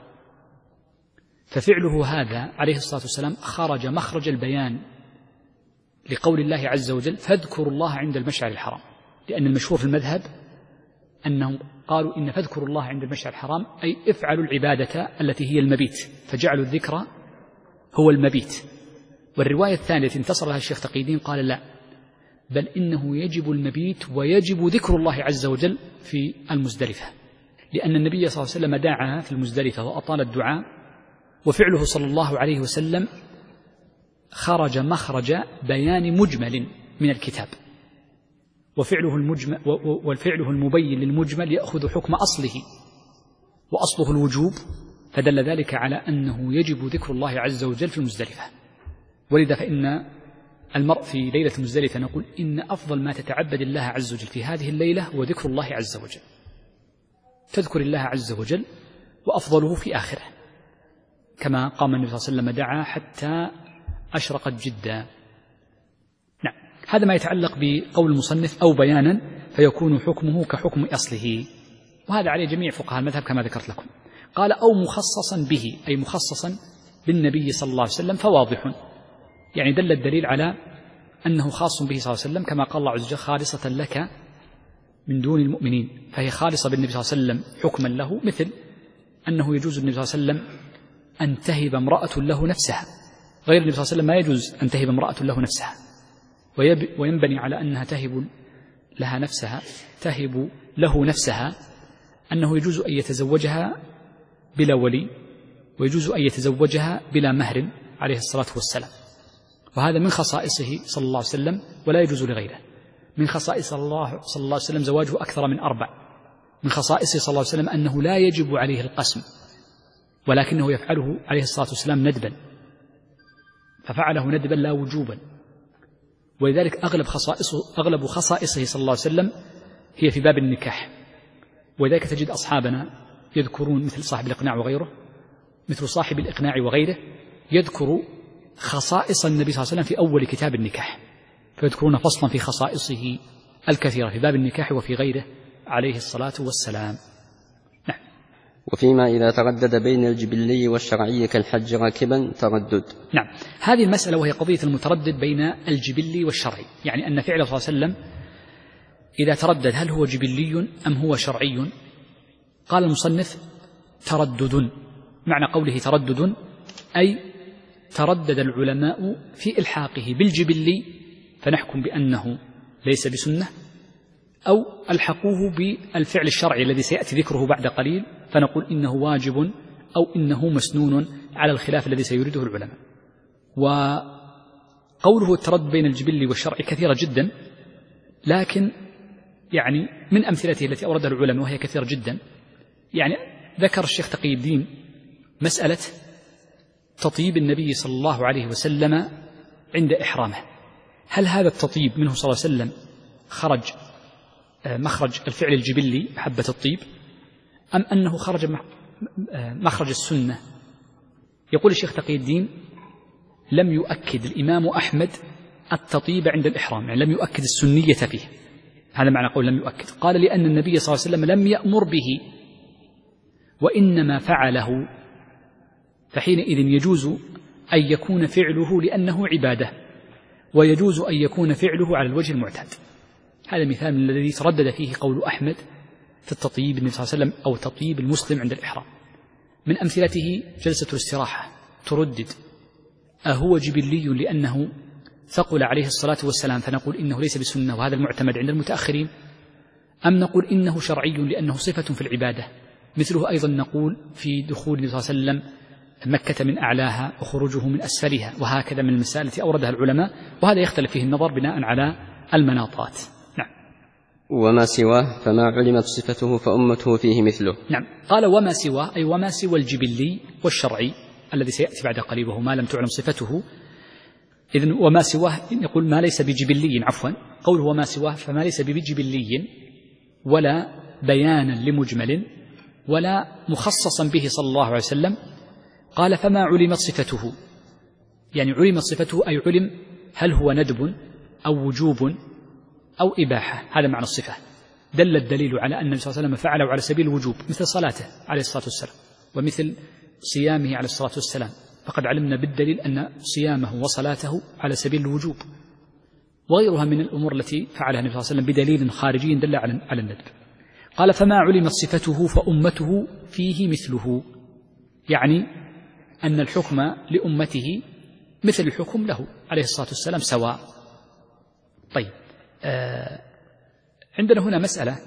ففعله هذا عليه الصلاة والسلام خرج مخرج البيان لقول الله عز وجل فاذكروا الله عند المشعر الحرام، لأن المشهور في المذهب أنهم قالوا إن فاذكروا الله عند المشعر الحرام أي افعلوا العبادة التي هي المبيت، فجعلوا الذكر هو المبيت. والرواية الثانية التي انتصر لها الشيخ تقي الدين قال لا، بل إنه يجب المبيت ويجب ذكر الله عز وجل في المزدلفة، لأن النبي صلى الله عليه وسلم دعا في المزدلفة وأطال الدعاء، وفعله صلى الله عليه وسلم خرج مخرج بيان مجمل من الكتاب، وفعله المجمل والفعله المبين للمجمل يأخذ حكم أصله، وأصله الوجوب، فدل ذلك على أنه يجب ذكر الله عز وجل في المزدلفة. ولذا فإن المرء في ليلة المزدلفة نقول إن أفضل ما تتعبد الله عز وجل في هذه الليلة هو ذكر الله عز وجل، تذكر الله عز وجل، وأفضله في آخره، كما قام النبي صلى الله عليه وسلم دعا حتى أشرقت جدا. نعم، هذا ما يتعلق بقول المصنف أو بيانا فيكون حكمه كحكم أصله، وهذا عليه جميع فقهاء المذهب كما ذكرت لكم. قال أو مخصصا به أي مخصصا بالنبي صلى الله عليه وسلم فواضح، يعني دل الدليل على أنه خاص به صلى الله عليه وسلم، كما قال الله عز وجل خالصة لك من دون المؤمنين، فهي خالصة بالنبي صلى الله عليه وسلم حكما له، مثل أنه يجوز النبي صلى الله عليه وسلم أن تهب امرأة له نفسها، غير النبي صلى الله عليه وسلم ما يجوز أن تهب امرأة له نفسها، وينبني على أنها تهب لها نفسها تهب له نفسها أنه يجوز أن يتزوجها بلا ولي، ويجوز أن يتزوجها بلا مهر عليه الصلاة والسلام، وهذا من خصائصه صلى الله عليه وسلم ولا يجوز لغيره. من خصائص الله صلى الله عليه وسلم زواجه أكثر من أربع. من خصائصه صلى الله عليه وسلم أنه لا يجب عليه القسم، ولكنه يفعله عليه الصلاة والسلام ندبا، ففعله ندبا لا وجوبا. ولذلك أغلب خصائصه أغلب خصائصه صلى الله عليه وسلم هي في باب النكاح، ولذلك تجد أصحابنا يذكرون مثل صاحب الإقناع وغيره، مثل صاحب الإقناع وغيره يذكر خصائص النبي صلى الله عليه وسلم في أول كتاب النكاح، فيذكرون فصلا في خصائصه الكثيرة في باب النكاح وفي غيره عليه الصلاة والسلام. نعم. وفيما إذا تردد بين الجبلي والشرعي كالحج راكبا تردد. نعم، هذه المسألة وهي قضية المتردد بين الجبلي والشرعي، يعني أن فعله صلى الله عليه وسلم إذا تردد هل هو جبلي أم هو شرعي. قال المصنف تردد، معنى قوله تردد أي تردد العلماء في إلحاقه بالجبلي فنحكم بأنه ليس بسنة، أو ألحقوه بالفعل الشرعي الذي سيأتي ذكره بعد قليل فنقول إنه واجب أو إنه مسنون على الخلاف الذي سيريده العلماء. وقوله التردد بين الجبلي والشرعي كثيرة جدا، لكن يعني من أمثلته التي أوردها العلماء وهي كثيرة جدا، يعني ذكر الشيخ تقي الدين مسألة تطيب النبي صلى الله عليه وسلم عند إحرامه، هل هذا التطيب منه صلى الله عليه وسلم خرج مخرج الفعل الجبلي محبة الطيب، أم أنه خرج مخرج السنة؟ يقول الشيخ تقي الدين لم يؤكد الإمام أحمد التطيب عند الإحرام، يعني لم يؤكد السنية فيه. هذا معنى قول لم يؤكد. قال لأن النبي صلى الله عليه وسلم لم يأمر به وإنما فعله، فحينئذ يجوز أن يكون فعله لأنه عبادة، ويجوز أن يكون فعله على الوجه المعتاد. هذا مثال من الذي تردد فيه قول أحمد في التطيب النبي صلى الله عليه وسلم أو تطيب المسلم عند الإحرام. من أمثلته جلسة الاستراحة تردد أهو جبلي لأنه ثقل عليه الصلاة والسلام فنقول إنه ليس بسنة وهذا المعتمد عند المتأخرين، أم نقول إنه شرعي لأنه صفة في العبادة؟ مثله أيضا نقول في دخول النبي صلى الله عليه وسلم مكة من أعلاها وخروجه من أسفلها، وهكذا من المسائل التي أوردها العلماء، وهذا يختلف فيه النظر بناء على المناطات. نعم. وما سواه فما علمت صفته فأمته فيه مثله. نعم. قال وما سواه أي وما سوى الجبلي والشرعي الذي سيأتي بعد قليل وهو ما لم تعلم صفته. إذن وما سواه يقول ما ليس بجبلي، عفوا قوله وما سواه فما ليس بجبلي ولا بيانا لمجمل ولا مخصصا به صلى الله عليه وسلم. قال فما علمت صفته، يعني علمت صفته أي علم هل هو ندب أو وجوب أو إباحة، هذا معنى الصفة. دل الدليل على أن النبي صلى الله عليه وسلم فعله على سبيل الوجوب مثل صلاته عليه الصلاة والسلام ومثل صيامه عليه الصلاة والسلام، فقد علمنا بالدليل أن صيامه وصلاته على سبيل الوجوب، وغيرها من الأمور التي فعلها النبي صلى الله عليه وسلم بدليل خارجي دل على الندب. قال فما علمت صفته فأمته فيه مثله، يعني أن الحكم لأمته مثل الحكم له عليه الصلاة والسلام سواء. طيب آه عندنا هنا مسألة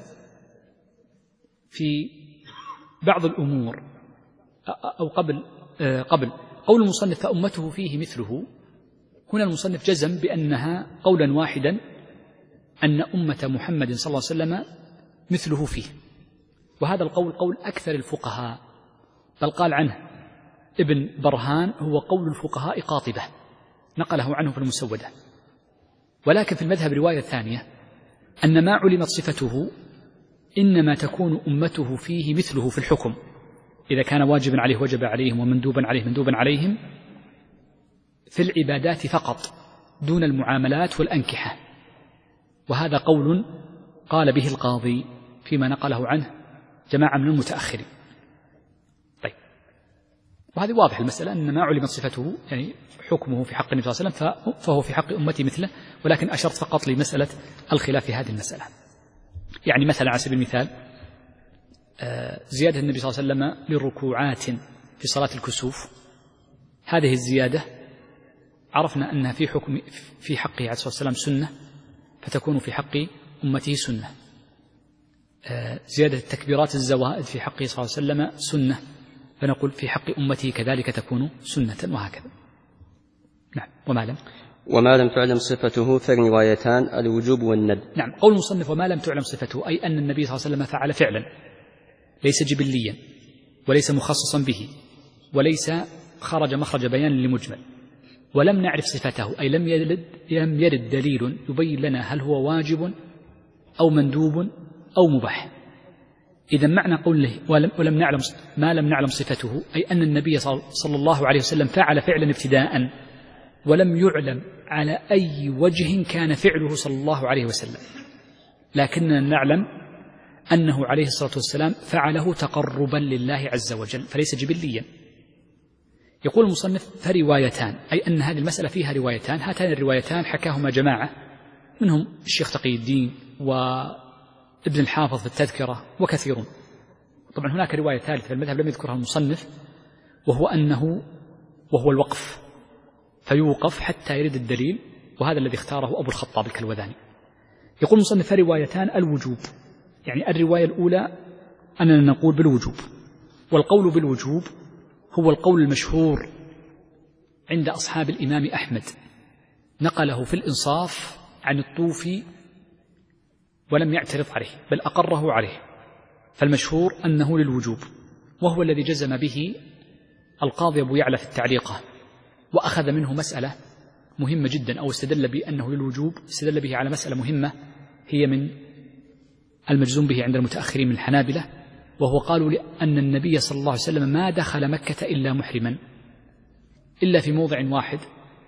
في بعض الأمور أو قبل آه قبل قول المصنف فأمته فيه مثله، هنا المصنف جزم بأنها قولا واحدا أن أمة محمد صلى الله عليه وسلم مثله فيه، وهذا القول قول أكثر الفقهاء، بل قال عنه ابن برهان هو قول الفقهاء قاطبة نقله عنه في المسودة. ولكن في المذهب رواية ثانية أن ما علمت صفته إنما تكون أمته فيه مثله في الحكم، إذا كان واجبا عليه وجب عليهم ومندوبا عليه مندوبا عليهم في العبادات فقط دون المعاملات والأنكحة، وهذا قول قال به القاضي فيما نقله عنه جماعة من المتأخرين. طيب وهذه واضح المسألة أن ما علمت صفته يعني حكمه في حق النبي صلى الله عليه وسلم فهو في حق أمتي مثله، ولكن أشرت فقط لمسألة الخلاف في هذه المسألة. يعني مثلا على سبيل المثال زيادة النبي صلى الله عليه وسلم للركوعات في صلاة الكسوف، هذه الزيادة عرفنا أنها في حكم في حقه عليه الصلاة والسلام سنة، فتكون في حق أمته سنة. زيادة التكبيرات الزوائد في حقه صلى الله عليه وسلم سنة، فنقول في حق أمته كذلك تكون سنة، وهكذا. نعم. وما لم وما لم تعلم صفته فالروايتان الوجوب والندب. نعم. قول المصنف وما لم تعلم صفته أي أن النبي صلى الله عليه وسلم فعل فعلا ليس جبليا وليس مخصصا به وليس خرج مخرج بيان لمجمل، ولم نعرف صفته أي لم يرد, لم يرد دليل يبين لنا هل هو واجب أو مندوب أو مباح. إذا معنى قوله ولم, ولم نعلم ما لم نعلم صفته أي أن النبي صلى الله عليه وسلم فعل فعلا ابتداء ولم يعلم على أي وجه كان فعله صلى الله عليه وسلم، لكننا نعلم أنه عليه الصلاة والسلام فعله تقربا لله عز وجل فليس جبليا. يقول المصنف فروايتان أي أن هذه المسألة فيها روايتان، هاتان الروايتان حكاهما جماعة منهم الشيخ تقي الدين وابن الحافظ في التذكرة وكثيرون. طبعا هناك رواية ثالثة في المذهب لم يذكرها المصنف وهو أنه وهو الوقف، فيوقف حتى يرد الدليل، وهذا الذي اختاره أبو الخطاب الكلوذاني. يقول المصنف فروايتان الوجوب، يعني الرواية الأولى أننا نقول بالوجوب، والقول بالوجوب هو القول المشهور عند أصحاب الإمام أحمد، نقله في الإنصاف عن الطوفي ولم يعترض عليه بل أقره عليه، فالمشهور أنه للوجوب، وهو الذي جزم به القاضي أبو يعلى في التعليقة، وأخذ منه مسألة مهمة جدا أو استدل بأنه للوجوب، استدل به على مسألة مهمة هي من المجزوم به عند المتأخرين من الحنابلة، وهو قالوا لأن النبي صلى الله عليه وسلم ما دخل مكة إلا محرما إلا في موضع واحد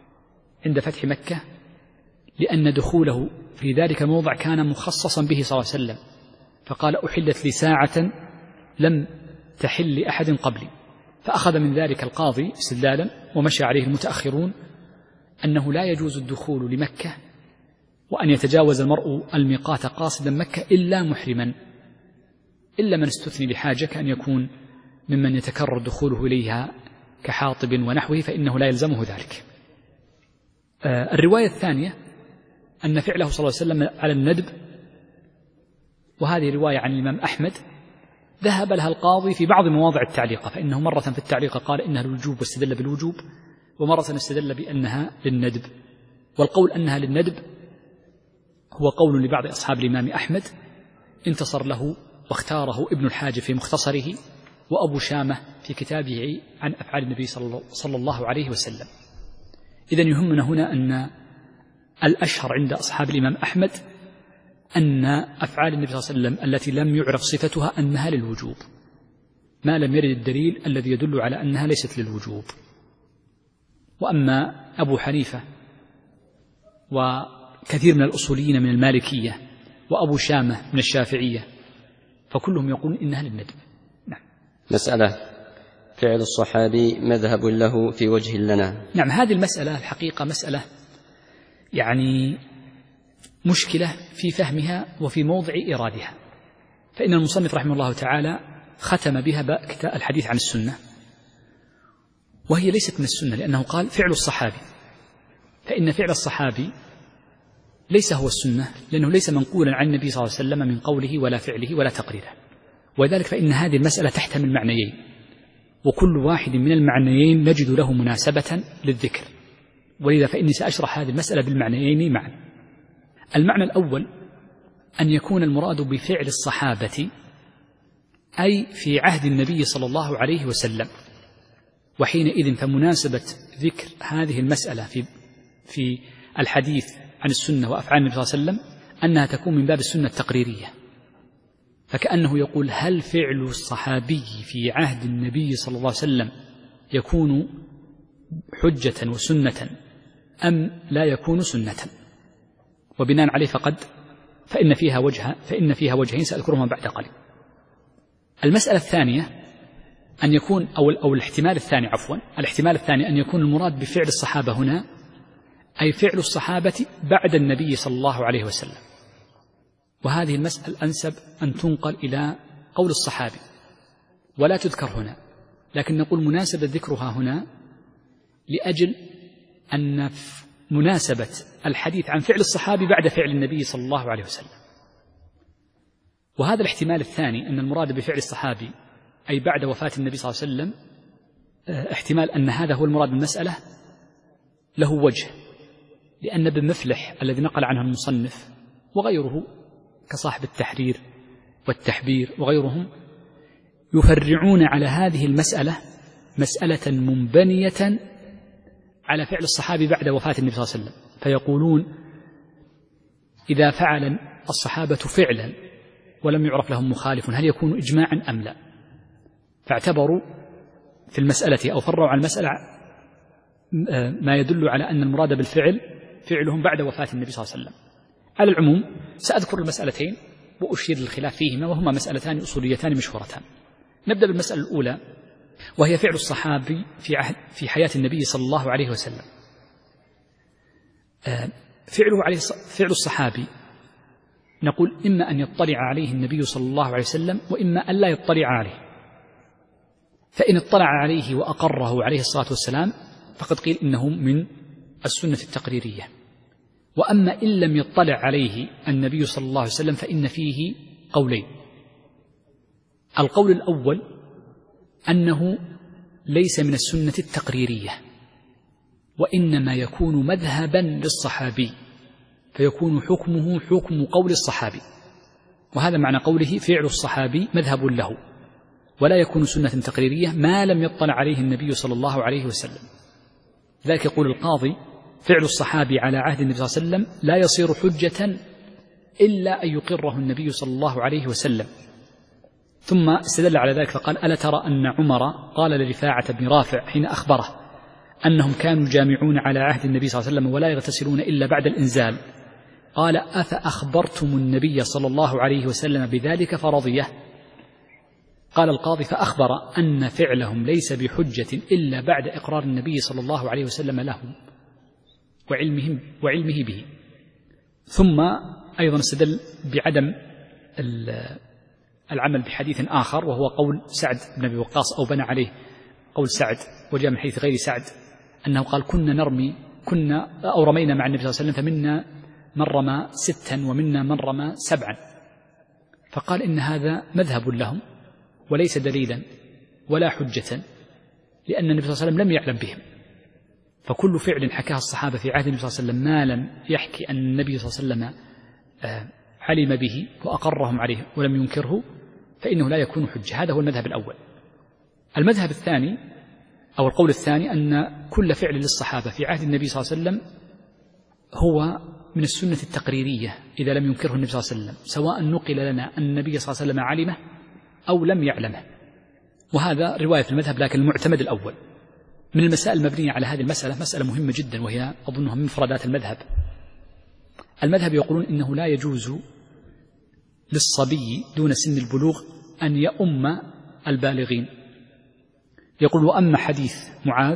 عند فتح مكة، لأن دخوله في ذلك الموضع كان مخصصا به صلى الله عليه وسلم، فقال أحلت لي ساعة لم تحل لأحد قبلي. فأخذ من ذلك القاضي استدلالا، ومشى عليه المتأخرون، أنه لا يجوز الدخول لمكة وأن يتجاوز المرء الميقات قاصدا مكة إلا محرما، إلا من استثني لحاجة كأن يكون ممن يتكرر دخوله إليها كحاطب ونحوه، فإنه لا يلزمه ذلك. آه الرواية الثانية أن فعله صلى الله عليه وسلم على الندب، وهذه رواية عن الإمام أحمد ذهب لها القاضي في بعض مواضع التعليق، فإنه مرة في التعليق قال إنها للوجوب واستدل بالوجوب، ومرة استدل بأنها للندب. والقول أنها للندب هو قول لبعض أصحاب الإمام أحمد انتصر له واختاره ابن الحاج في مختصره، وأبو شامة في كتابه عن أفعال النبي صلى الله عليه وسلم. إذن يهمنا هنا أن الأشهر عند أصحاب الإمام أحمد أن أفعال النبي صلى الله عليه وسلم التي لم يعرف صفتها أنها للوجوب، ما لم يرد الدليل الذي يدل على أنها ليست للوجوب. وأما أبو حنيفة وكثير من الأصوليين من المالكية وأبو شامة من الشافعية فكلهم يقولون إنها للندب. نعم. مسألة فعل الصحابي مذهب له في وجه لنا. نعم، هذه المسألة الحقيقة مسألة يعني مشكلة في فهمها وفي موضع إرادها، فإن المصنف رحمه الله تعالى ختم بها الحديث عن السنة، وهي ليست من السنة، لأنه قال فعل الصحابي، فإن فعل الصحابي ليس هو السنة، لأنه ليس منقولا عن النبي صلى الله عليه وسلم من قوله ولا فعله ولا تقريره. ولذلك فإن هذه المسألة تحتمل معنيين، وكل واحد من المعنيين نجد له مناسبة للذكر، ولذا فإني سأشرح هذه المسألة بالمعنيين معا. المعنى الأول أن يكون المراد بفعل الصحابة أي في عهد النبي صلى الله عليه وسلم، وحينئذ فمناسبة ذكر هذه المسألة في في الحديث عن السنة وأفعال النبي صلى الله عليه وسلم أنها تكون من باب السنة التقريرية، فكأنه يقول هل فعل الصحابي في عهد النبي صلى الله عليه وسلم يكون حجة وسنة أم لا يكون سنة؟ وبناء عليه فقد فإن فيها وجه فإن فيها وجهين سأذكرهما بعد قليل. المسألة الثانية أن يكون أو أو الاحتمال الثاني عفوا الاحتمال الثاني أن يكون المراد بفعل الصحابة هنا أي فعل الصحابة بعد النبي صلى الله عليه وسلم، وهذه المسألة الأنسب أن تنقل إلى قول الصحابي ولا تذكر هنا، لكن نقول مناسبة ذكرها هنا لأجل أن مناسبة الحديث عن فعل الصحابي بعد فعل النبي صلى الله عليه وسلم. وهذا الاحتمال الثاني أن المراد بفعل الصحابي أي بعد وفاة النبي صلى الله عليه وسلم احتمال أن هذا هو المراد بالمسألة له وجه، لأن ابن مفلح الذي نقل عنه المصنف وغيره كصاحب التحرير والتحبير وغيرهم يفرعون على هذه المسألة مسألة منبنية على فعل الصحابي بعد وفاة النبي صلى الله عليه وسلم، فيقولون إذا فعل الصحابة فعلا ولم يعرف لهم مخالف هل يكون إجماعا أم لا؟ فاعتبروا في المسألة أو فرعوا على المسألة ما يدل على أن المراد بالفعل فعلهم بعد وفاة النبي صلى الله عليه وسلم. على العموم سأذكر المسألتين وأشير للخلاف فيهما، وهما مسألتان أصوليتان مشهورتان. نبدأ بالمسألة الأولى وهي فعل الصحابي في عهد في حياة النبي صلى الله عليه وسلم. فعله عليه فعل الصحابي نقول إما أن يطلع عليه النبي صلى الله عليه وسلم وإما أن لا يطلع عليه، فإن اطلع عليه وأقره عليه الصلاة والسلام فقد قيل إنه من السنة التقريرية، وأما إن لم يطلع عليه النبي صلى الله عليه وسلم فإن فيه قولين. القول الأول أنه ليس من السنة التقريرية، وإنما يكون مذهبا للصحابي، فيكون حكمه حكم قول الصحابي، وهذا معنى قوله فعل الصحابي مذهب له، ولا يكون سنة تقريرية ما لم يطلع عليه النبي صلى الله عليه وسلم. ذلك يقول القاضي فعل الصحابي على عهد النبي صلى الله عليه وسلم لا يصير حجة إلا أن يقره النبي صلى الله عليه وسلم. ثم استدل على ذلك فقال ألا ترى أن عمر قال لرفاعة بن رافع حين أخبره أنهم كانوا جامعون على عهد النبي صلى الله عليه وسلم ولا يغتسلون إلا بعد الإنزال، قال أفأخبرتم النبي صلى الله عليه وسلم بذلك فرضيه؟ قال القاضي فأخبر أن فعلهم ليس بحجة إلا بعد إقرار النبي صلى الله عليه وسلم لهم وعلمهم وعلمه به. ثم أيضا استدل بعدم العمل بحديث آخر وهو قول سعد بن أبي وقاص، أو بنى عليه قول سعد وجاء من حديث غير سعد أنه قال كنا نرمي كنا أو رمينا مع النبي صلى الله عليه وسلم فمنا من رمى ستا ومنا من رمى سبعا، فقال إن هذا مذهب لهم وليس دليلا ولا حجة، لأن النبي صلى الله عليه وسلم لم يعلم بهم، فكل فعل حكاه الصحابة في عهد النبي صلى الله عليه وسلم ما لم يحكي أن النبي صلى الله عليه وسلم علم به وأقرهم عليه ولم ينكره فإنه لا يكون حجة. هذا هو المذهب الأول. المذهب الثاني أو القول الثاني أن كل فعل للصحابة في عهد النبي صلى الله عليه وسلم هو من السنة التقريرية إذا لم ينكره النبي صلى الله عليه وسلم، سواء نقل لنا أن النبي صلى الله عليه وسلم علمه أو لم يعلمه، وهذا رواية في المذهب. لكن المعتمد الأول من المسائل المبنية على هذه المسألة مسألة مهمة جدا، وهي أظنها من مفردات المذهب. المذهب يقولون إنه لا يجوز للصبي دون سن البلوغ أن يؤم البالغين. يقول وأما حديث معاذ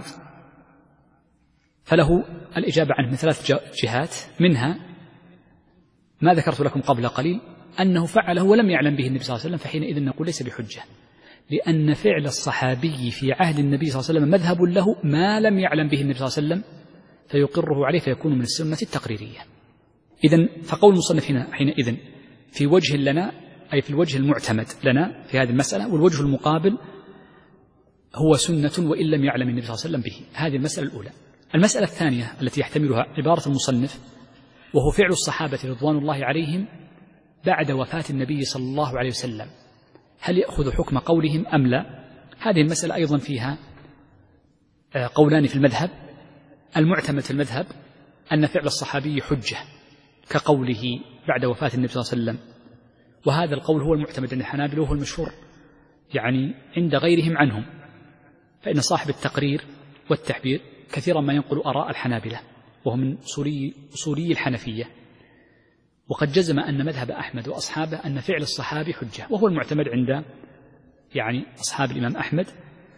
فله الإجابة عنه من ثلاث جهات، منها ما ذكرت لكم قبل قليل أنه فعله ولم يعلم به النبي صلى الله عليه وسلم، فحينئذ نقول ليس بحجة، لأن فعل الصحابي في عهد النبي صلى الله عليه وسلم مذهب له ما لم يعلم به النبي صلى الله عليه وسلم فيقره عليه فيكون من السنة التقريرية. إذن فقول المصنف هنا حينئذ في وجه لنا، أي في الوجه المعتمد لنا في هذه المسألة، والوجه المقابل هو سنة وإن لم يعلم النبي صلى الله عليه وسلم به. هذه المسألة الأولى. المسألة الثانية التي يحتملها عبارة المصنف وهو فعل الصحابة رضوان الله عليهم بعد وفاة النبي صلى الله عليه وسلم، هل يأخذ حكم قولهم أم لا؟ هذه المسألة أيضا فيها قولان في المذهب. المعتمد في المذهب أن فعل الصحابي حجة كقوله بعد وفاة النبي صلى الله عليه وسلم، وهذا القول هو المعتمد عند الحنابلة وهو المشهور يعني عند غيرهم عنهم، فإن صاحب التقرير والتحبير كثيرا ما ينقل آراء الحنابلة وهو من أصولي, أصولي الحنفية، وقد جزم أن مذهب أحمد وأصحابه أن فعل الصحابي حجة، وهو المعتمد عند يعني أصحاب الإمام أحمد.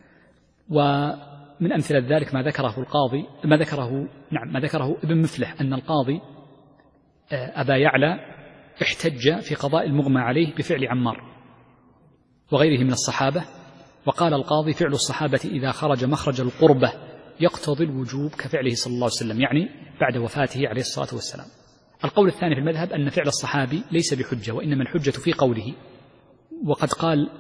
ومن أمثلة ذلك ما ذكره القاضي ما ذكره نعم ما ذكره ابن مفلح أن القاضي أبا يعلى احتج في قضاء المغمى عليه بفعل عمار وغيره من الصحابة، وقال القاضي فعل الصحابة إذا خرج مخرج القربة يقتضي الوجوب كفعله صلى الله عليه وسلم، يعني بعد وفاته عليه الصلاة والسلام. القول الثاني في المذهب أن فعل الصحابي ليس بحجة، وإنما الحجة في قوله. وقد قال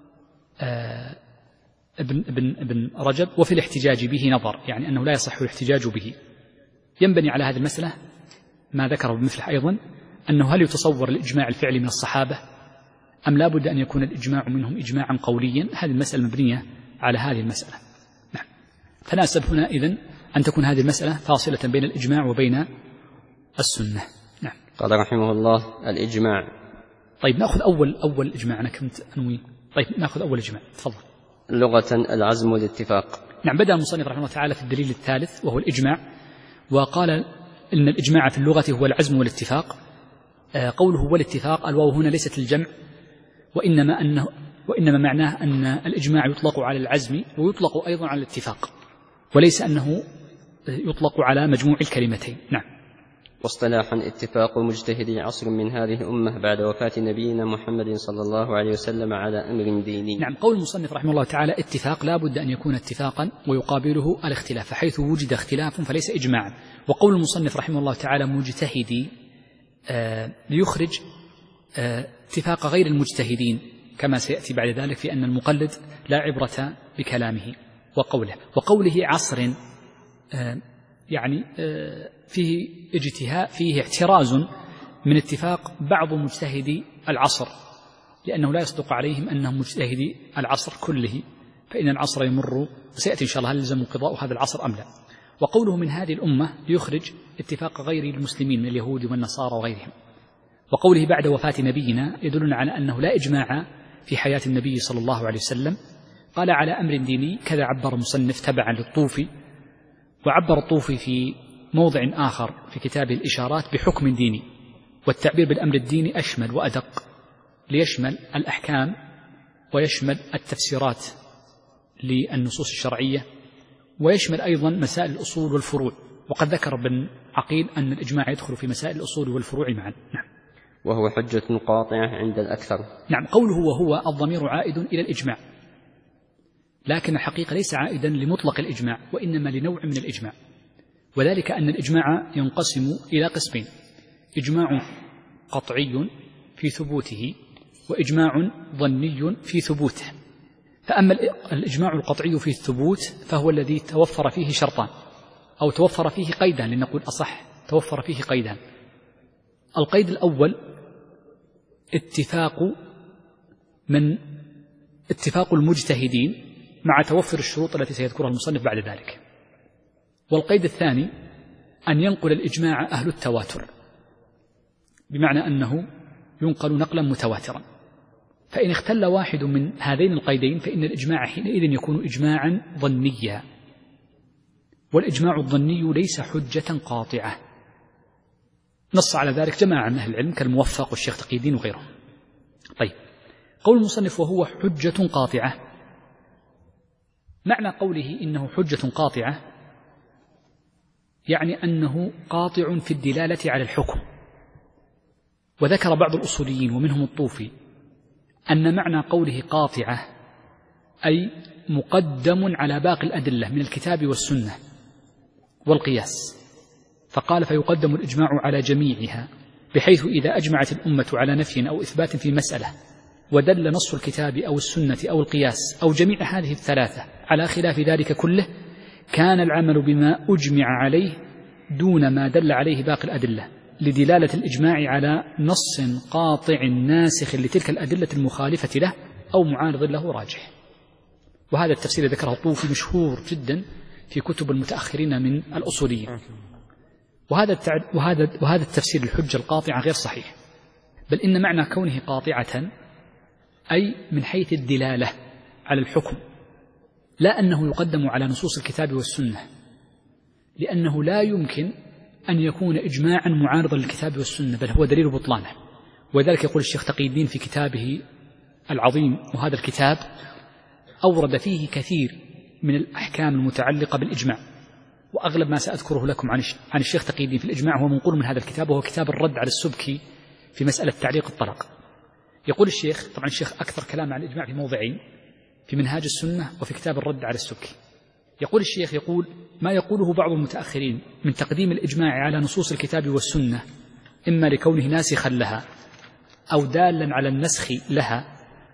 آه ابن, ابن, ابن رجب وفي الاحتجاج به نظر، يعني أنه لا يصح الاحتجاج به. ينبني على هذه المسألة ما ذكره ابن مفلح أيضا، أنه هل يتصور الإجماع الفعلي من الصحابة أم لا بد أن يكون الإجماع منهم إجماعا قوليا؟ هذه المسألة مبنية على هذه المسألة. نعم. فناسب هنا إذن أن تكون هذه المسألة فاصلة بين الإجماع وبين السنة. نعم. قال رحمه الله الإجماع. طيب نأخذ أول أول إجماع، أنا كنت أنوي. طيب نأخذ أول إجماع، تفضل. لغة العزم والاتفاق. نعم. بدأ المصنف رحمه الله تعالى في الدليل الثالث وهو الإجماع، وقال إن الإجماع في اللغة هو العزم والاتفاق. قوله هو الاتفاق الواو هنا ليست الجمع، وإنما أنه وإنما معناه أن الإجماع يطلق على العزم ويطلق أيضا على الاتفاق، وليس أنه يطلق على مجموع الكلمتين. نعم. واصطلاحا اتفاق مجتهدي عصر من هذه الأمة بعد وفاة نبينا محمد صلى الله عليه وسلم على أمر ديني. نعم. قول المصنف رحمه الله تعالى اتفاق لا بد أن يكون اتفاقا ويقابله الاختلاف، فحيث وجد اختلاف فليس إجماعا. وقول المصنف رحمه الله تعالى مجتهدي آه ليخرج آه اتفاق غير المجتهدين، كما سيأتي بعد ذلك في أن المقلد لا عبرة بكلامه وقوله. وقوله عصر آه يعني آه فيه اجتهاد، فيه احتراز من اتفاق بعض مجتهدي العصر، لأنه لا يصدق عليهم أنهم مجتهدي العصر كله، فإن العصر يمر، وسيأتي إن شاء الله هل يلزم قضاء هذا العصر أم لا. وقوله من هذه الأمة ليخرج اتفاق غير المسلمين من اليهود والنصارى وغيرهم. وقوله بعد وفاة نبينا يدلنا على أنه لا إجماع في حياة النبي صلى الله عليه وسلم. قال على أمر ديني، كذا عبر المصنف تبعا للطوفي وعبر الطوفي في موضع آخر في كتابه الإشارات بحكم ديني، والتعبير بالأمر الديني أشمل وأدق، ليشمل الأحكام ويشمل التفسيرات للنصوص الشرعية، ويشمل أيضا مسائل الأصول والفروع. وقد ذكر ابن عقيل أن الإجماع يدخل في مسائل الأصول والفروع معا. نعم. وهو حجة قاطعة عند الأكثر. نعم. قوله وهو الضمير عائد إلى الإجماع، لكن الحقيقة ليس عائدا لمطلق الإجماع، وإنما لنوع من الإجماع، وذلك أن الإجماع ينقسم إلى قسمين: إجماع قطعي في ثبوته، وإجماع ظني في ثبوته. فأما الإجماع القطعي في الثبوت فهو الذي توفر فيه شرطان، أو توفر فيه قيدان، لنقول أصح توفر فيه قيدان. القيد الأول اتفاق من اتفاق المجتهدين مع توفر الشروط التي سيذكرها المصنف بعد ذلك. والقيد الثاني أن ينقل الإجماع أهل التواتر، بمعنى أنه ينقل نقلا متواترا. فإن اختل واحد من هذين القيدين فإن الإجماع حينئذ يكون إجماعا ظنيا، والإجماع الظني ليس حجة قاطعة. نص على ذلك جماعة من أهل العلم كالموفق والشيخ تقي الدين وغيرهم. طيب، قول المصنف وهو حجة قاطعة، معنى قوله إنه حجة قاطعة يعني أنه قاطع في الدلالة على الحكم. وذكر بعض الأصوليين ومنهم الطوفي أن معنى قوله قاطعة أي مقدم على باقي الأدلة من الكتاب والسنة والقياس، فقال فيقدم الإجماع على جميعها، بحيث إذا أجمعت الأمة على نفي أو إثبات في مسألة ودل نص الكتاب أو السنة أو القياس أو جميع هذه الثلاثة على خلاف ذلك كله، كان العمل بما أجمع عليه دون ما دل عليه باقي الأدلة، لدلالة الإجماع على نص قاطع ناسخ لتلك الأدلة المخالفة له أو معارض له راجح. وهذا التفسير ذكره الطوفي مشهور جدا في كتب المتأخرين من الأصوليين. وهذا التعد... وهذا وهذا التفسير الحجة القاطعة غير صحيح، بل إن معنى كونه قاطعة أي من حيث الدلالة على الحكم، لا أنه يقدم على نصوص الكتاب والسنة، لأنه لا يمكن أن يكون إجماعا معارضا للكتاب والسنة، بل هو دليل بطلانه. وذلك يقول الشيخ تقي الدين في كتابه العظيم، وهذا الكتاب أورد فيه كثير من الأحكام المتعلقة بالإجماع، وأغلب ما سأذكره لكم عن الشيخ تقي الدين في الإجماع هو منقول من هذا الكتاب، وهو كتاب الرد على السبكي في مسألة تعليق الطلاق. يقول الشيخ، طبعا الشيخ أكثر كلام عن الإجماع في موضعين، في منهاج السنة وفي كتاب الرد على السبكي. يقول الشيخ يقول ما يقوله بعض المتأخرين من تقديم الإجماع على نصوص الكتاب والسنة، إما لكونه ناسخا لها أو دالا على النسخ لها،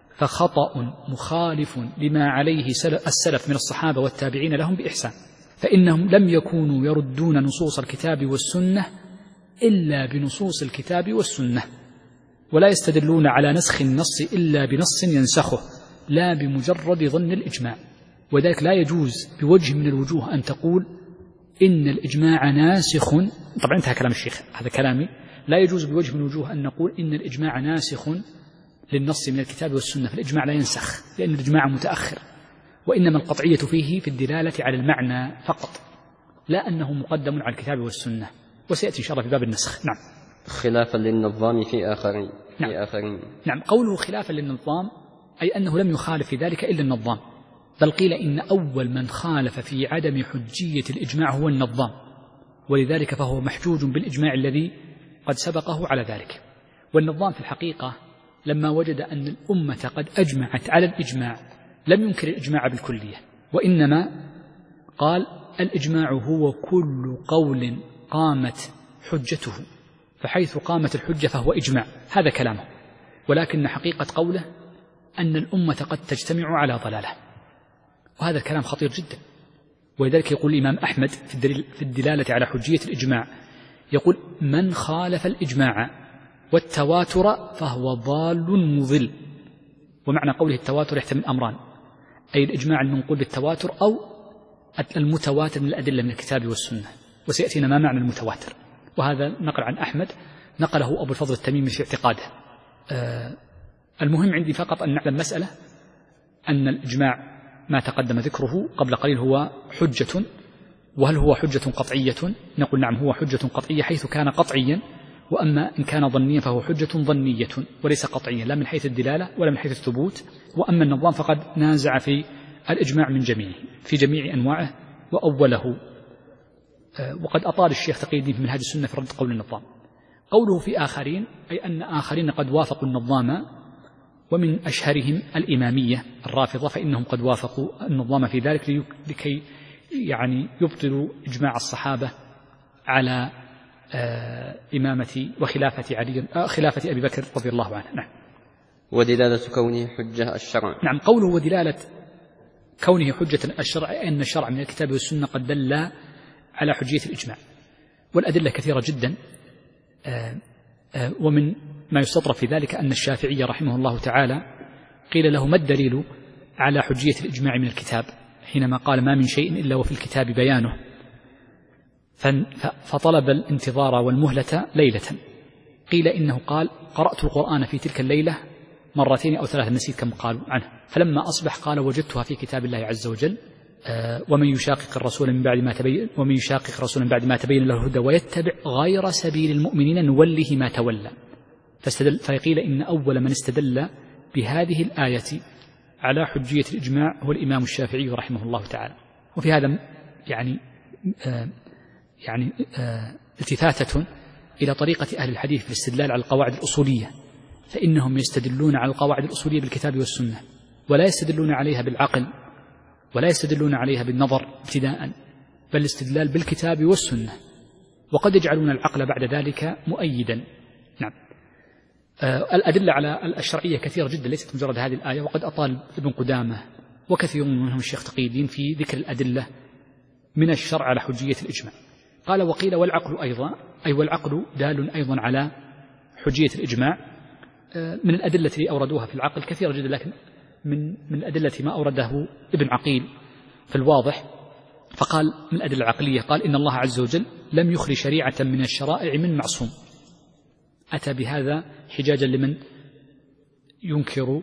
فخطأ مخالف لما عليه السلف من الصحابة والتابعين لهم بإحسان، فإنهم لم يكونوا يردون نصوص الكتاب والسنة إلا بنصوص الكتاب والسنة، ولا يستدلون على نسخ النص إلا بنص ينسخه لا بمجرد ظن الإجماع. وذلك لا يجوز بوجه من الوجوه أن تقول إن الإجماع ناسخ، طبعا انتهى كلام الشيخ، هذا كلامي، لا يجوز بوجه من الوجوه أن نقول إن الإجماع ناسخ للنص من الكتاب والسنة، فالإجماع لا ينسخ لأن الإجماع متأخر، وإنما القطعية فيه في الدلالة على المعنى فقط، لا أنه مقدم على الكتاب والسنة، وسيأتي إن شاء الله في باب النسخ. نعم. خلافا للنظام في آخرين. نعم. في آخرين. نعم. قوله خلافا للنظام أي أنه لم يخالف في ذلك إلا النظام، بل قيل إن أول من خالف في عدم حجية الإجماع هو النظام، ولذلك فهو محجوج بالإجماع الذي قد سبقه على ذلك. والنظام في الحقيقة لما وجد أن الأمة قد أجمعت على الإجماع لم ينكر الإجماع بالكلية، وإنما قال الإجماع هو كل قول قامت حجته، فحيث قامت الحجة فهو إجماع، هذا كلامه. ولكن حقيقة قوله أن الأمة قد تجتمع على ضلالة، وهذا الكلام خطير جدا. ولذلك يقول الإمام أحمد في, الدليل في الدلالة على حجية الإجماع، يقول من خالف الإجماع والتواتر فهو ضال مضل. ومعنى قوله التواتر يحتمل أمران، أي الإجماع المنقول بالتواتر أو المتواتر من الأدلة من الكتاب والسنة، وسيأتينا ما معنى المتواتر، وهذا نقل عن أحمد نقله أبو الفضل التميمي في اعتقاده. آه المهم عندي فقط أن نعلم مسألة، أن الإجماع ما تقدم ذكره قبل قليل هو حجة وهل هو حجة قطعية؟ نقول نعم هو حجة قطعية حيث كان قطعيا، وأما إن كان ظنيا فهو حجة ظنية وليس قطعيا لا من حيث الدلالة ولا من حيث الثبوت. وأما النظام فقد نازع في الإجماع من جميعه في جميع أنواعه وأوله، وقد أطال الشيخ تقي الدين في منهاج السنة في رد قول النظام. قوله في آخرين أي أن آخرين قد وافقوا النظام، ومن أشهرهم الإمامية الرافضة، فإنهم قد وافقوا النظام في ذلك لكي يعني يبطلوا إجماع الصحابة على آه إمامة وخلافة علي آه خلافة أبي بكر رضي الله عنه. نعم. ودلالة كونه حجة الشرع. نعم، قوله ودلالة كونه حجة الشرع أن الشرع من الكتاب والسنة قد دل على حجية الإجماع، والأدلة كثيرة جدا. آه آه ومن ما يستطرف في ذلك أن الشافعي رحمه الله تعالى قيل له ما الدليل على حجية الإجماع من الكتاب، حينما قال ما من شيء إلا وفي الكتاب بيانه، فطلب الانتظار والمهلة ليلة. قيل إنه قال قرأت القرآن في تلك الليلة مرتين أو ثلاثة، نسيت كم قالوا عنه، فلما أصبح قال وجدتها في كتاب الله عز وجل آه ومن يشاقق الرسول من بعد ما تبين ومن يشاقق الرسول من بعد ما تبين له الهدى ويتبع غير سبيل المؤمنين نوله ما تولى. فاستدل فقيل إن أول من استدل بهذه الآية على حجية الإجماع هو الإمام الشافعي رحمه الله تعالى. وفي هذا يعني آه يعني آه التفاتة إلى طريقة أهل الحديث في الاستدلال على القواعد الأصولية، فإنهم يستدلون على القواعد الأصولية بالكتاب والسنة، ولا يستدلون عليها بالعقل ولا يستدلون عليها بالنظر ابتداء، بل الاستدلال بالكتاب والسنة، وقد يجعلون العقل بعد ذلك مؤيدا. نعم. آه الأدلة على الشرعية كثيرة جدا، ليست مجرد هذه الآية، وقد أطال ابن قدامة وكثير منهم الشيخ تقي الدين في ذكر الأدلة من الشرع على حجية الإجماع. قال وقيل والعقل أيضا أي والعقل دال أيضا على حجية الإجماع. من الأدلة التي أوردوها في العقل كثيرة جدا، لكن من من الأدلة ما أورده ابن عقيل في الواضح، فقال من الأدلة العقلية قال إن الله عز وجل لم يخرج شريعة من الشرائع من معصوم. أتى بهذا حجاجا لمن ينكر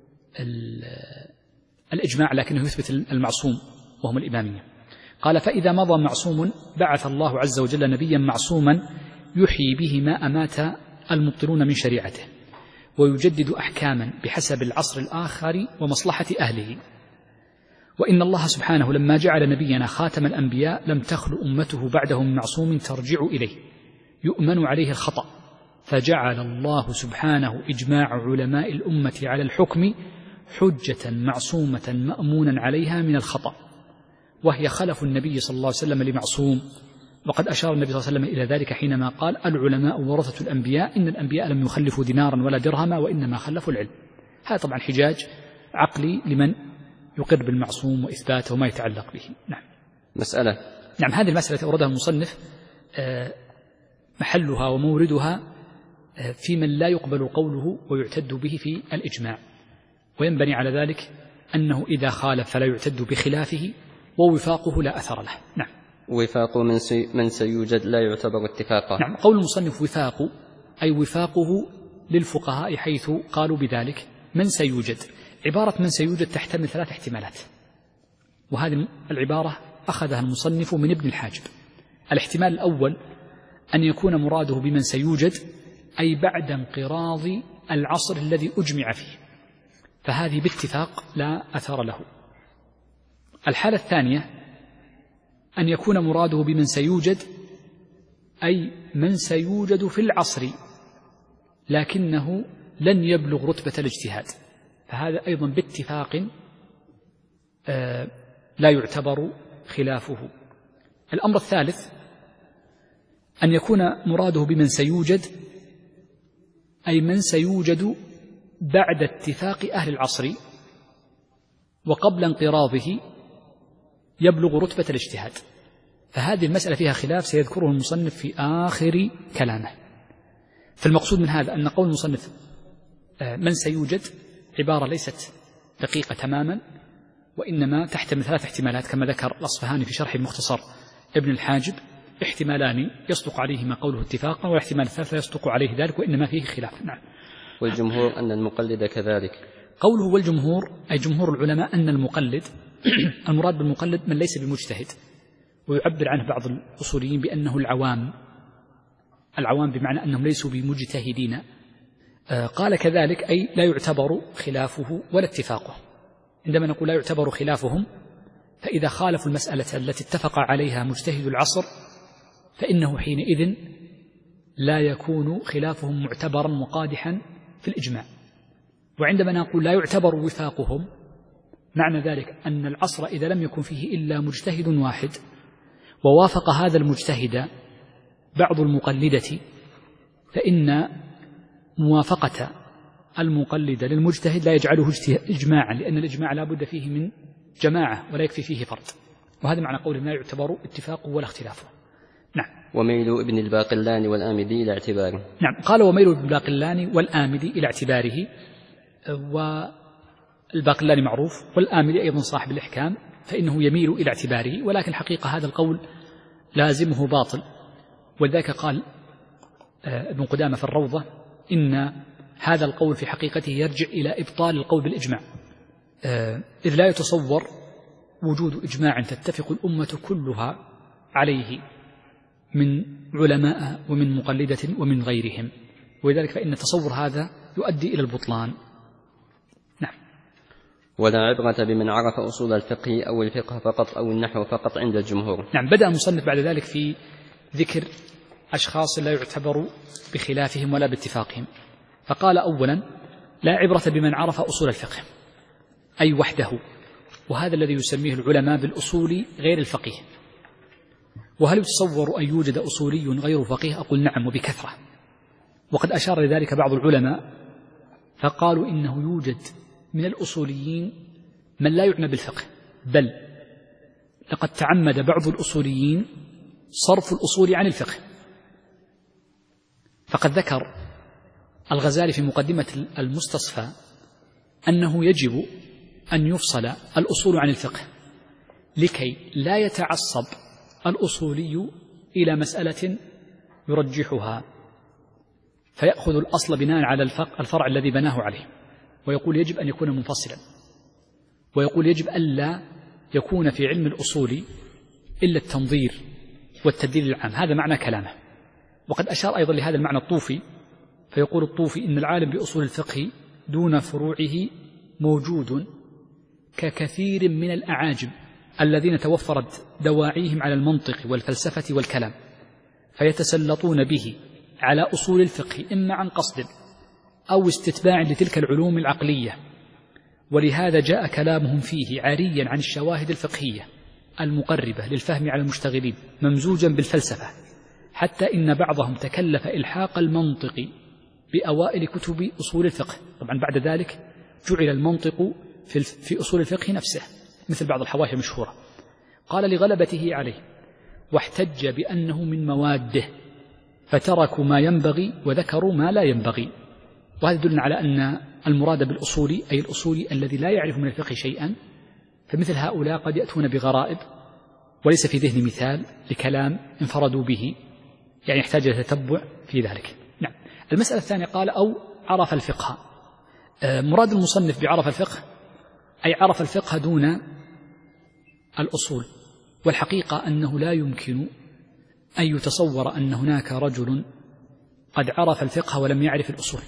الإجماع لكنه يثبت المعصوم وهم الإمامية. قال فإذا مضى معصوم بعث الله عز وجل نبيا معصوما يحيي به ما أمات المبطلون من شريعته، ويجدد أحكاما بحسب العصر الآخر ومصلحة أهله. وإن الله سبحانه لما جعل نبينا خاتم الأنبياء لم تخل أمته بعده من معصوم ترجع إليه يؤمن عليه الخطأ، فجعل الله سبحانه إجماع علماء الأمة على الحكم حجة معصومة مأمونا عليها من الخطأ، وهي خلف النبي صلى الله عليه وسلم لمعصوم. وقد أشار النبي صلى الله عليه وسلم إلى ذلك حينما قال العلماء ورثة الأنبياء، إن الأنبياء لم يخلفوا دينارا ولا درهما وإنما خلفوا العلم. هذا طبعا حجاج عقلي لمن يقر بالمعصوم وإثباته وما يتعلق به. نعم. مسألة. نعم، هذه المسألة أوردها المصنف محلها وموردها في من لا يقبل قوله ويعتد به في الإجماع، وينبني على ذلك أنه إذا خالف فلا يعتد بخلافه، ووفاقه لا أثر له. نعم. وفاق من, سي من سيوجد لا يعتبر اتفاقا. نعم. قول المصنف وفاق أي وفاقه للفقهاء حيث قالوا بذلك من سيوجد. عبارة من سيوجد تحتمل ثلاث احتمالات، وهذه العبارة أخذها المصنف من ابن الحاجب. الاحتمال الأول أن يكون مراده بمن سيوجد أي بعد انقراض العصر الذي أجمع فيه، فهذه باتفاق لا أثر له. الحالة الثانية أن يكون مراده بمن سيوجد أي من سيوجد في العصر لكنه لن يبلغ رتبة الاجتهاد، فهذا أيضا باتفاق آه لا يعتبر خلافه. الأمر الثالث أن يكون مراده بمن سيوجد أي من سيوجد بعد اتفاق أهل العصر وقبل انقراضه يبلغ رتبة الاجتهاد، فهذه المسألة فيها خلاف سيذكره المصنف في آخر كلامه. فالمقصود من هذا أن قول المصنف من سيوجد عبارة ليست دقيقة تماما، وإنما تحتمل ثلاث احتمالات كما ذكر الأصفهاني في شرح المختصر ابن الحاجب. احتمالان يصدق عليهما قوله اتفاقا، والاحتمال الثالث يصدق عليه ذلك وإنما فيه خلاف. نعم. والجمهور أن المقلد كذلك. قوله والجمهور أي جمهور العلماء أن المقلد المراد بالمقلد من ليس بمجتهد، ويعبر عنه بعض الأصوليين بأنه العوام، العوام بمعنى أنهم ليسوا بمجتهدين. قال كذلك أي لا يعتبر خلافه ولا اتفاقه. عندما نقول لا يعتبر خلافهم، فإذا خالفوا المسألة التي اتفق عليها مجتهد العصر فإنه حينئذ لا يكون خلافهم معتبرا مقادحا في الإجماع. وعندما نقول لا يعتبر وفاقهم، معنى ذلك أن العصر إذا لم يكن فيه إلا مجتهد واحد ووافق هذا المجتهد بعض المقلدة، فإن موافقة المقلد للمجتهد لا يجعله إجماعا، لأن الإجماع لا بد فيه من جماعة ولا يكفي فيه فرد. وهذا معنى قول لا يعتبر اتفاقه ولا اختلافه. نعم. وميل ابن الباقلاني والآمدي إلى اعتباره. نعم، قال وميل ابن الباقلاني والآمدي إلى اعتباره. والباقلاني معروف، والآمدي أيضا صاحب الإحكام، فإنه يميل إلى اعتباره، ولكن حقيقة هذا القول لازمه باطل. ولذلك قال ابن قدامة في الروضة إن هذا القول في حقيقته يرجع إلى إبطال القول بالإجماع، إذ لا يتصور وجود إجماع تتفق الأمة كلها عليه من علماء ومن مقلدة ومن غيرهم، ولذلك فإن التصور هذا يؤدي إلى البطلان. نعم. ولا عبرة بمن عرف أصول الفقه أو الفقه فقط أو النحو فقط عند الجمهور. نعم. بدأ المصنف بعد ذلك في ذكر أشخاص لا يعتبر بخلافهم ولا باتفاقهم، فقال أولا لا عبرة بمن عرف أصول الفقه أي وحده، وهذا الذي يسميه العلماء بالأصول غير الفقيه. وهل يتصور أن يوجد أصولي غير فقيه؟ أقول نعم وبكثرة، وقد أشار لذلك بعض العلماء فقالوا إنه يوجد من الأصوليين من لا يعنى بالفقه، بل لقد تعمد بعض الأصوليين صرف الأصول عن الفقه. فقد ذكر الغزالي في مقدمة المستصفى أنه يجب أن يفصل الأصول عن الفقه لكي لا يتعصب الأصولي إلى مسألة يرجحها فيأخذ الأصل بناء على الفرع الذي بناه عليه، ويقول يجب أن يكون منفصلا، ويقول يجب ألا يكون في علم الأصول إلا التنظير والتدليل العام. هذا معنى كلامه. وقد أشار أيضا لهذا المعنى الطوفي، فيقول الطوفي إن العالم بأصول الفقه دون فروعه موجود ككثير من الأعاجم الذين توفرت دواعيهم على المنطق والفلسفة والكلام، فيتسلطون به على أصول الفقه إما عن قصد أو استتباع لتلك العلوم العقلية، ولهذا جاء كلامهم فيه عاريا عن الشواهد الفقهية المقربة للفهم على المشتغلين ممزوجا بالفلسفة، حتى إن بعضهم تكلف إلحاق المنطق بأوائل كتب أصول الفقه. طبعا بعد ذلك جعل المنطق في أصول الفقه نفسه مثل بعض الحواشي المشهورة. قال لغلبته عليه واحتج بأنه من مواده، فتركوا ما ينبغي وذكروا ما لا ينبغي. وهذا يدل على أن المراد بالأصول أي الأصول الذي لا يعرف من الفقه شيئا، فمثل هؤلاء قد يأتون بغرائب وليس في ذهن مثال لكلام انفردوا به، يعني يحتاج إلى تتبع في ذلك. نعم. المسألة الثانية قال أو عرف الفقه. مراد المصنف بعرف الفقه أي عرف الفقه دون الأصول، والحقيقة أنه لا يمكن أن يتصور أن هناك رجل قد عرف الفقه ولم يعرف الأصول،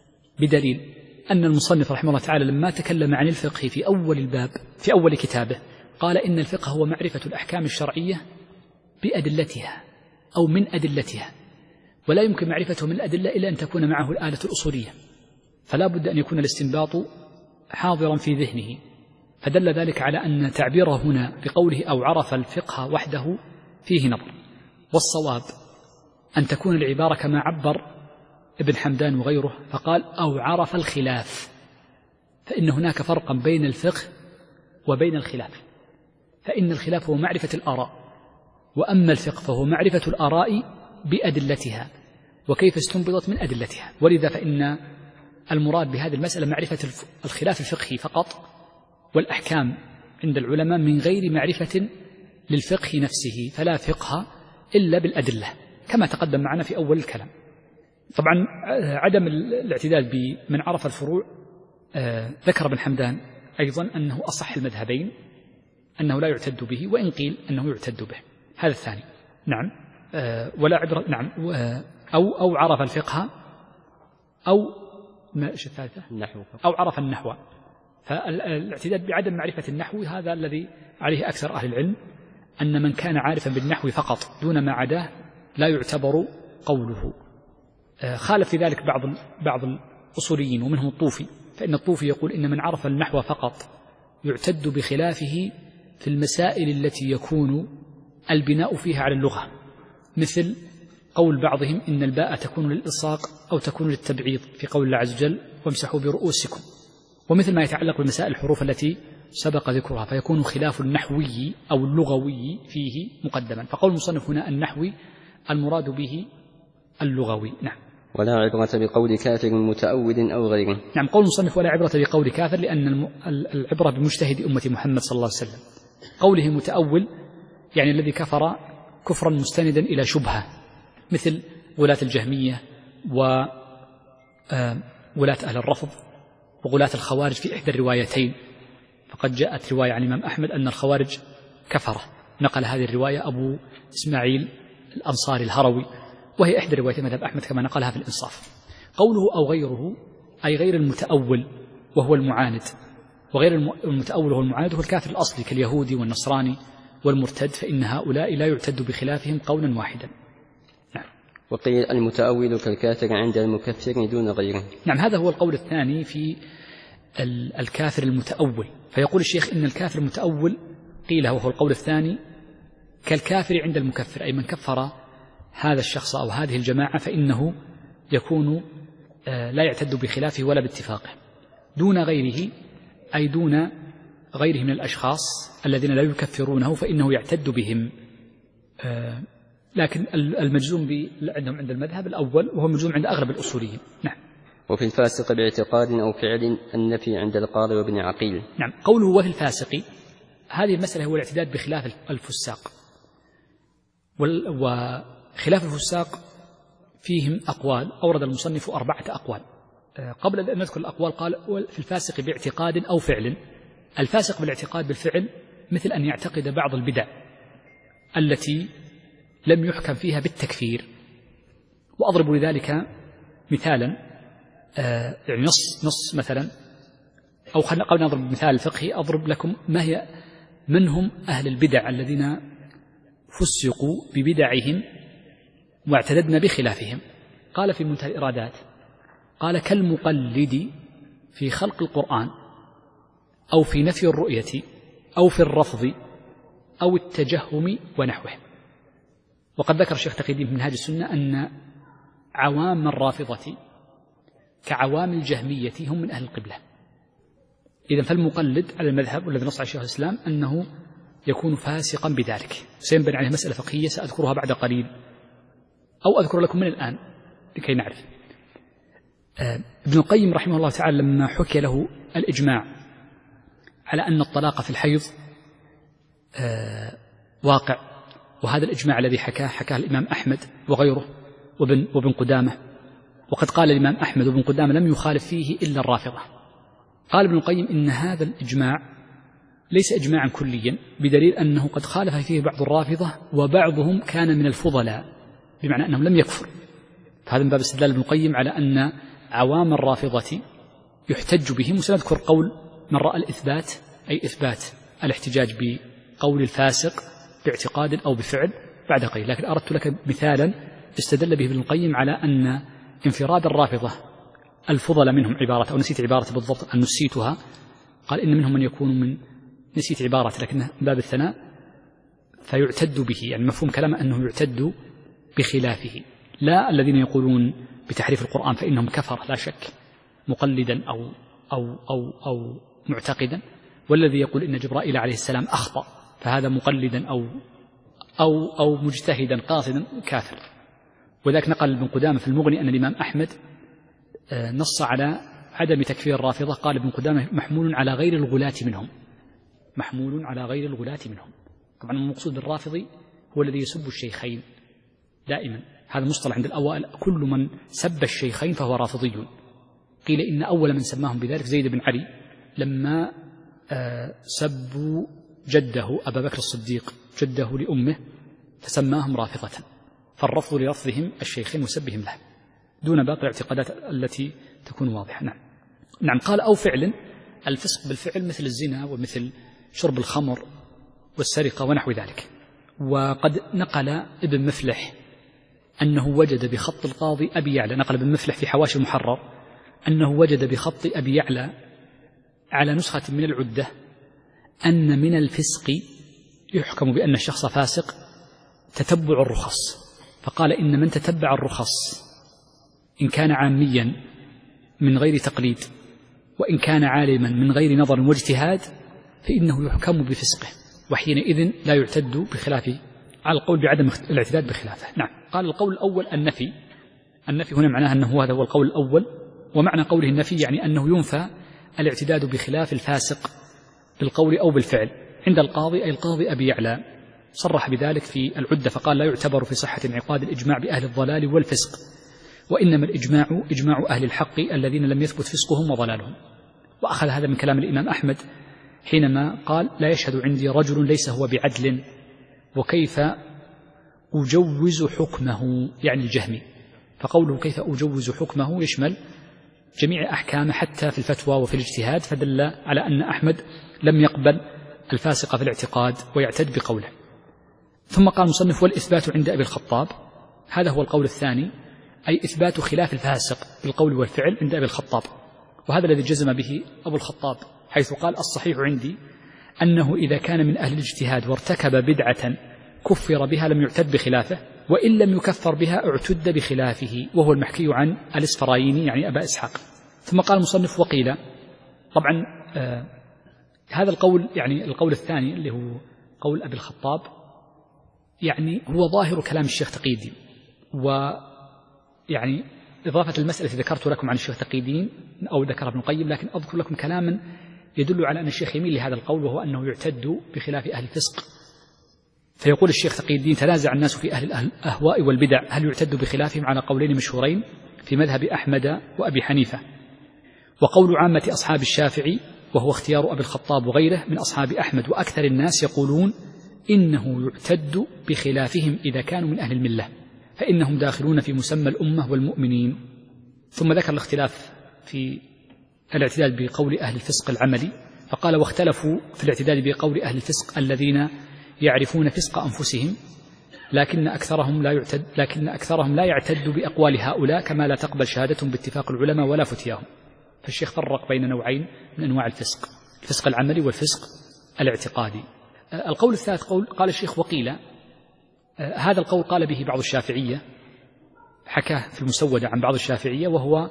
بدليل أن المصنف رحمه الله تعالى لما تكلم عن الفقه في أول الباب في أول كتابه قال إن الفقه هو معرفة الأحكام الشرعية بأدلتها أو من أدلتها، ولا يمكن معرفته من الأدلة إلا أن تكون معه الآلة الأصولية، فلا بد أن يكون الاستنباط حاضرا في ذهنه. فدل ذلك على أن تعبيره هنا بقوله أو عرف الفقه وحده فيه نظر، والصواب أن تكون العبارة كما عبر ابن حمدان وغيره فقال أو عرف الخلاف، فإن هناك فرقا بين الفقه وبين الخلاف، فإن الخلاف هو معرفة الآراء، وأما الفقه فهو معرفة الآراء بأدلتها وكيف استنبطت من أدلتها. ولذا فإن المراد بهذه المسألة معرفة الخلاف الفقهي فقط، والأحكام عند العلماء من غير معرفة للفقه نفسه، فلا فقه إلا بالأدلة كما تقدم معنا في أول الكلام. طبعا عدم الاعتداد بمن عرف الفروع ذكر ابن حمدان أيضا أنه أصح المذهبين، أنه لا يعتد به، وإن قيل أنه يعتد به. هذا الثاني. نعم. آه ولا عبرة. نعم. أو أو عرف الفقه أو ما إيش الثالثة؟ النحو. أو عرف النحو. فالاعتداد بعدم معرفة النحو هذا الذي عليه أكثر أهل العلم، أن من كان عارفا بالنحو فقط دون ما عداه لا يعتبر قوله. آه خالف في ذلك بعض بعض الأصوليين ومنهم الطوفي، فإن الطوفي يقول إن من عرف النحو فقط يعتد بخلافه في المسائل التي يكون البناء فيها على اللغة، مثل قول بعضهم إن الباء تكون للإلصاق أو تكون للتبعيض في قول الله عز وجل وامسحوا برؤوسكم، ومثل ما يتعلق بمسائل الحروف التي سبق ذكرها، فيكون خلاف النحوي أو اللغوي فيه مقدما. فقول المصنف هنا النحوي المراد به اللغوي. نعم. ولا عبرة بقول كافر متأول أو غيره. نعم. قول المصنف ولا عبرة بقول كافر، لأن العبرة بمجتهد أمة محمد صلى الله عليه وسلم. قوله متأول يعني الذي كفر كفرا مستندا إلى شبهة، مثل غلاة الجهمية وولاة أهل الرفض وغلاة الخوارج في إحدى الروايتين. فقد جاءت رواية عن الإمام أحمد أن الخوارج كفرة، نقل هذه الرواية أبو إسماعيل الأنصاري الهروي، وهي إحدى روايات مذهب أحمد كما نقلها في الإنصاف. قوله أو غيره أي غير المتأول وهو المعاند، وغير المتأول وهو المعاند هو الكافر الأصلي كاليهودي والنصراني والمرتد، فإن هؤلاء لا يعتد بخلافهم قولا واحدا. نعم. وقيل المتأول كالكافر عند المكفر دون غيره. نعم. هذا هو القول الثاني في الكافر المتأول. فيقول الشيخ إن الكافر المتأول قيل وهو القول الثاني كالكافر عند المكفر، أي من كفر هذا الشخص أو هذه الجماعة فإنه يكون لا يعتد بخلافه ولا باتفاقه، دون غيره أي دون غيره من الأشخاص الذين لا يكفرونه فإنه يعتد بهم. لكن المجزوم عندهم عند المذهب الأول وهو مجزوم عند أغلب الأصوليين. نعم. وفي الفاسق باعتقاد أو فعل النفي عند القاضي وابن عقيل. نعم. قوله وفي الفاسق، هذه المسألة هو الاعتداد بخلاف الفساق، وخلاف الفساق فيهم أقوال أورد المصنف أربعة أقوال. قبل أن نذكر الأقوال قال في الفاسق باعتقاد أو فعل. الفاسق بالاعتقاد بالفعل مثل أن يعتقد بعض البدع التي لم يحكم فيها بالتكفير. وأضرب لذلك مثالا، يعني نص نص مثلا، أو خلنا قبل نضرب مثال الفقهي أضرب لكم ما هي من هم أهل البدع الذين فسقوا ببدعهم واعتددنا بخلافهم. قال في منتهى الإرادات قال كالمقلد في خلق القرآن أو في نفي الرؤية أو في الرفض أو التجهم ونحوه. وقد ذكر الشيخ تقي الدين في منهاج السنة أن عوام الرافضة كعوام الجهمية هم من أهل القبلة. إذن فالمقلد على المذهب والذي نص على الشيخ الإسلام أنه يكون فاسقا بذلك. سينبني عليه مسألة فقهية سأذكرها بعد قليل، أو أذكر لكم من الآن لكي نعرف. ابن القيم رحمه الله تعالى لما حكي له الإجماع على أن الطلاق في الحيض واقع، وهذا الإجماع الذي حكاه حكاه الإمام أحمد وغيره وابن, وابن قدامة، وقد قال الإمام أحمد وابن قدامة لم يخالف فيه إلا الرافضة. قال ابن القيم إن هذا الإجماع ليس إجماعا كليا، بدليل أنه قد خالف فيه بعض الرافضة وبعضهم كان من الفضلاء، بمعنى أنهم لم يكفر. فهذا من باب استدلال ابن القيم على أن عوام الرافضة يحتج بهم. وسنذكر قول من رأى الإثبات، أي إثبات الاحتجاج بقول الفاسق باعتقاد أو بفعل بعد قليل. لكن أردت لك مثالا استدل به ابن القيم على أن انفراد الرافضة الفضل منهم عبارة، أو نسيت عبارة بالضبط أن نسيتها، قال إن منهم من يكون من نسيت عبارة لكنها باب الثناء فيعتد به، يعني مفهوم كلامه أنه يعتد بخلافه، لا الذين يقولون بتحريف القرآن فإنهم كفر لا شك مقلدا أو, أو, أو, أو معتقدا، والذي يقول إن جبرائيل عليه السلام أخطأ فهذا مقلدا أو, أو, أو مجتهدا قاصدا كافر. وذلك نقل ابن قدامة في المغني أن الإمام أحمد نص على عدم تكفير الرافضة. قال ابن قدامة محمول على غير الغلاة منهم، محمول على غير الغلاة منهم. طبعا المقصود بالرافضي هو الذي يسب الشيخين دائما، هذا مصطلح عند الأوائل، كل من سب الشيخين فهو رافضي. قيل إن أول من سماهم بذلك زيد بن علي لما سبوا جده أبا بكر الصديق جده لأمه، فسماهم رافضة، فالرفض لرفضهم الشيخين وسبهم له دون باقي الاعتقادات التي تكون واضحة. نعم. نعم. قال أو فعل، الفسق بالفعل مثل الزنا ومثل شرب الخمر والسرقة ونحو ذلك. وقد نقل ابن مفلح أنه وجد بخط القاضي أبي يعلى، نقل ابن مفلح في حواشي المحرر أنه وجد بخط أبي يعلى على نسخة من العدة أن من الفسق يحكم بأن الشخص فاسق تتبع الرخص، فقال إن من تتبع الرخص إن كان عاميا من غير تقليد وإن كان عالما من غير نظر واجتهاد فإنه يحكم بفسقه، وحينئذ لا يعتد بخلافه، على القول بعدم الاعتداد بخلافه. نعم. قال القول الأول النفي، النفي هنا معناه أنه هذا هو القول الأول، ومعنى قوله النفي يعني أنه ينفى الاعتداد بخلاف الفاسق بالقول أو بالفعل عند القاضي، أي القاضي أبي يعلى صرح بذلك في العدة فقال لا يعتبر في صحة انعقاد الإجماع بأهل الضلال والفسق، وإنما الإجماع إجماع أهل الحق الذين لم يثبت فسقهم وضلالهم. وأخذ هذا من كلام الإمام أحمد حينما قال لا يشهد عندي رجل ليس هو بعدل وكيف أجوز حكمه، يعني الجهمي، فقوله كيف أجوز حكمه يشمل جميع أحكامه حتى في الفتوى وفي الاجتهاد، فدل على أن أحمد لم يقبل الفاسق في الاعتقاد ويعتد بقوله. ثم قال المصنف والإثبات عند أبي الخطاب، هذا هو القول الثاني، أي إثبات خلاف الفاسق بالقول والفعل عند أبي الخطاب، وهذا الذي جزم به أبو الخطاب حيث قال الصحيح عندي أنه إذا كان من أهل الاجتهاد وارتكب بدعة كفر بها لم يعتد بخلافه، وإن لم يكفر بها اعتد بخلافه، وهو المحكي عن الإسفرايني يعني أبا إسحاق. ثم قال المصنف وقيل، طبعا آه هذا القول يعني القول الثاني اللي هو قول أبي الخطاب يعني هو ظاهر كلام الشيخ تقي الدين، ويعني إضافة المسألة ذكرت لكم عن الشيخ تقي الدين أو ذكر ابن القيم، لكن أذكر لكم كلاما يدل على أن الشيخ يميل لهذا القول، وهو أنه يعتد بخلاف أهل الفسق. فيقول الشيخ تقي الدين تنازع الناس في أهل الأهواء والبدع هل يعتد بخلافهم على قولين مشهورين في مذهب أحمد وأبي حنيفة، وقول عامة أصحاب الشافعي وهو اختيار أبي الخطاب وغيره من أصحاب أحمد وأكثر الناس يقولون إنه يعتد بخلافهم إذا كانوا من أهل الملة فإنهم داخلون في مسمى الأمة والمؤمنين. ثم ذكر الاختلاف في الاعتداد بقول أهل الفسق العملي، فقال واختلفوا في الاعتداد بقول أهل الفسق الذين يعرفون فسق أنفسهم لكن أكثرهم لا يعتد لكن أكثرهم لا يعتد بأقوال هؤلاء كما لا تقبل شهادتهم باتفاق العلماء ولا فتياهم. فالشيخ فرق بين نوعين من أنواع الفسق، الفسق العملي والفسق الاعتقادي. القول الثالث قول قال الشيخ وقيل، هذا القول قال به بعض الشافعية، حكاه في المسودة عن بعض الشافعية، وهو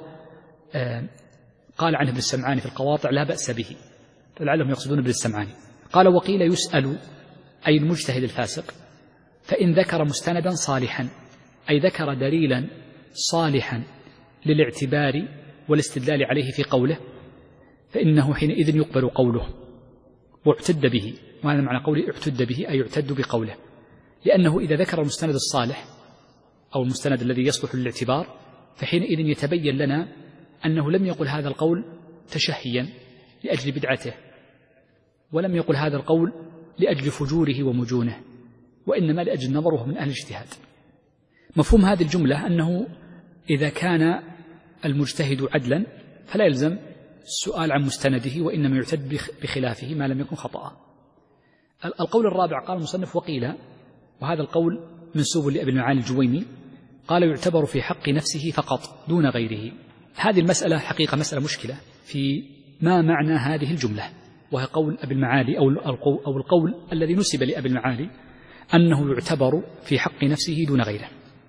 قال عنه ابن السمعاني في القواطع لا بأس به، فلعلهم يقصدون ابن السمعاني. قال وقيل يسأل أي المجتهد الفاسق فإن ذكر مستندا صالحا، أي ذكر دليلا صالحا للاعتبار والاستدلال عليه في قوله، فإنه حينئذ يقبل قوله واعتد به. وهذا معنى قوله اعتد به أي يعتد بقوله، لأنه إذا ذكر المستند الصالح أو المستند الذي يصلح للاعتبار فحينئذ يتبين لنا أنه لم يقل هذا القول تشهيا لأجل بدعته، ولم يقل هذا القول لأجل فجوره ومجونه، وإنما لأجل نظره من أهل الاجتهاد. مفهوم هذه الجملة أنه إذا كان المجتهد عدلا فلا يلزم السؤال عن مستنده، وإنما يعتد بخلافه ما لم يكن خطأ. القول الرابع قال المصنف وقيل، وهذا القول منسوب لأبي المعالي الجويني، قال يعتبر في حق نفسه فقط دون غيره. هذه المسألة حقيقة مسألة مشكلة في ما معنى هذه الجملة، وهي قول أبي المعالي أو القول الذي نسب لأبي المعالي أنه يعتبر في حق نفسه دون غيره.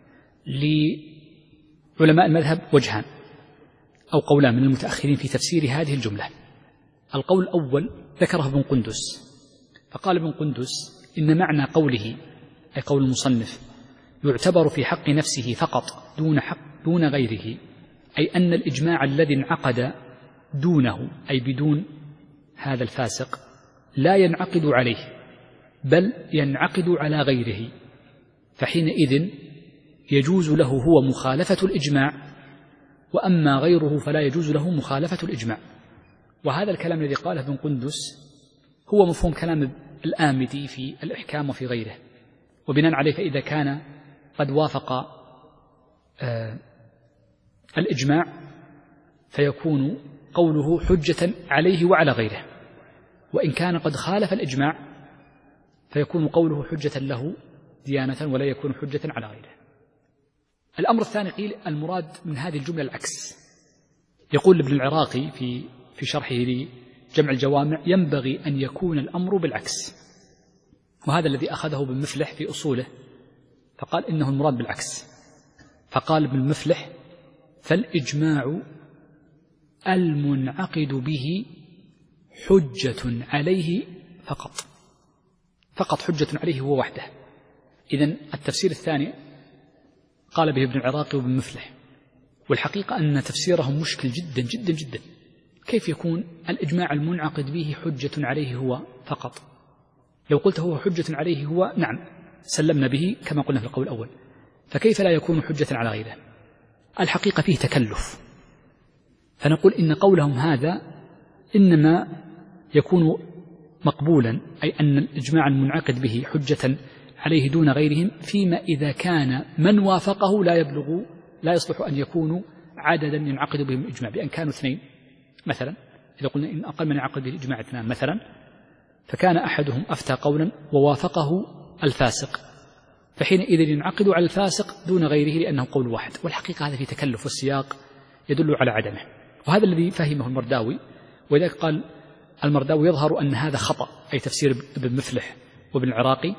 لعلماء المذهب وجهان أو قولان من المتأخرين في تفسير هذه الجملة. القول الأول ذكره ابن قندس، فقال ابن قندس إن معنى قوله أي قول المصنف يعتبر في حق نفسه فقط دون حق دون غيره، أي أن الإجماع الذي انعقد دونه أي بدون هذا الفاسق لا ينعقد عليه بل ينعقد على غيره، فحينئذ يجوز له هو مخالفة الإجماع، وأما غيره فلا يجوز له مخالفة الإجماع. وهذا الكلام الذي قاله ابن قندس هو مفهوم كلام الآمدي في الإحكام وفي غيره، وبناء عليه فإذا كان قد وافق آه الإجماع فيكون قوله حجة عليه وعلى غيره، وإن كان قد خالف الإجماع فيكون قوله حجة له ديانة ولا يكون حجة على غيره. الأمر الثاني قيل المراد من هذه الجملة العكس. يقول ابن العراقي في في شرحه لجمع الجوامع ينبغي أن يكون الأمر بالعكس، وهذا الذي أخذه ابن مفلح في أصوله فقال إنه المراد بالعكس. فقال ابن المفلح فالإجماع المنعقد به حجة عليه فقط، فقط حجة عليه هو وحده. إذن التفسير الثاني قال به ابن العراقي وابن مفلح، والحقيقة أن تفسيرهم مشكل جدا جدا جدا. كيف يكون الإجماع المنعقد به حجة عليه هو فقط؟ لو قلت هو حجة عليه هو نعم سلمنا به كما قلنا في القول الأول، فكيف لا يكون حجة على غيره؟ الحقيقة فيه تكلف، فنقول إن قولهم هذا إنما يكون مقبولا، أي أن الإجماع المنعقد به حجة عليه دون غيرهم فيما إذا كان من وافقه لا يبلغ لا يصلح أن يكونوا عددا ينعقد بهم الإجماع، بأن كانوا اثنين مثلا. إذا قلنا إن أقل من ينعقد به الإجماع اثنان مثلا، فكان أحدهم أفتى قولا ووافقه الفاسق، فحينئذ ينعقد على الفاسق دون غيره لأنه قول واحد. والحقيقة هذا في تكلف، والسياق يدل على عدمه، وهذا الذي فهمه المرداوي. ولذلك قال المرداوي يظهر أن هذا خطأ، أي تفسير ابن مفلح وابن العراقي.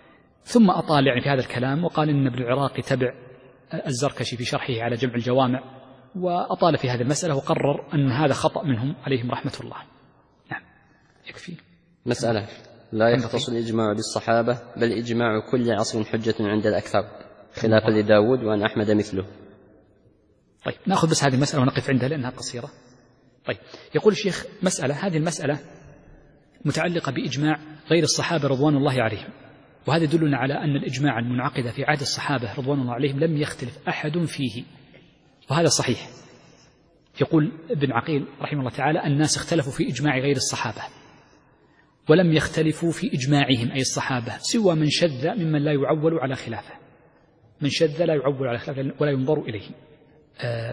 ثم أطال يعني في هذا الكلام وقال إن ابن العراقي تبع الزركشي في شرحه على جمع الجوامع، وأطال في هذه المسألة وقرر أن هذا خطأ منهم عليهم رحمة الله. نعم يكفي. مسألة لا يختص الإجماع بالصحابة بل إجماع كل عصر حجة عند الأكثر، خلافا لداود وأن أحمد مثله. طيب نأخذ بس هذه المسألة ونقف عندها لأنها قصيرة. طيب يقول الشيخ مسألة، هذه المسألة متعلقة بإجماع غير الصحابة رضوان الله عليهم، وهذا يدلنا على أن الإجماع المنعقد في عهد الصحابة رضوان الله عليهم لم يختلف أحد فيه، وهذا صحيح. يقول ابن عقيل رحمه الله تعالى الناس اختلفوا في إجماع غير الصحابة ولم يختلفوا في إجماعهم أي الصحابة سوى من شذ ممن لا يعول على خلافه، من شذ لا يعول على خلافه ولا ينظر إليه. آه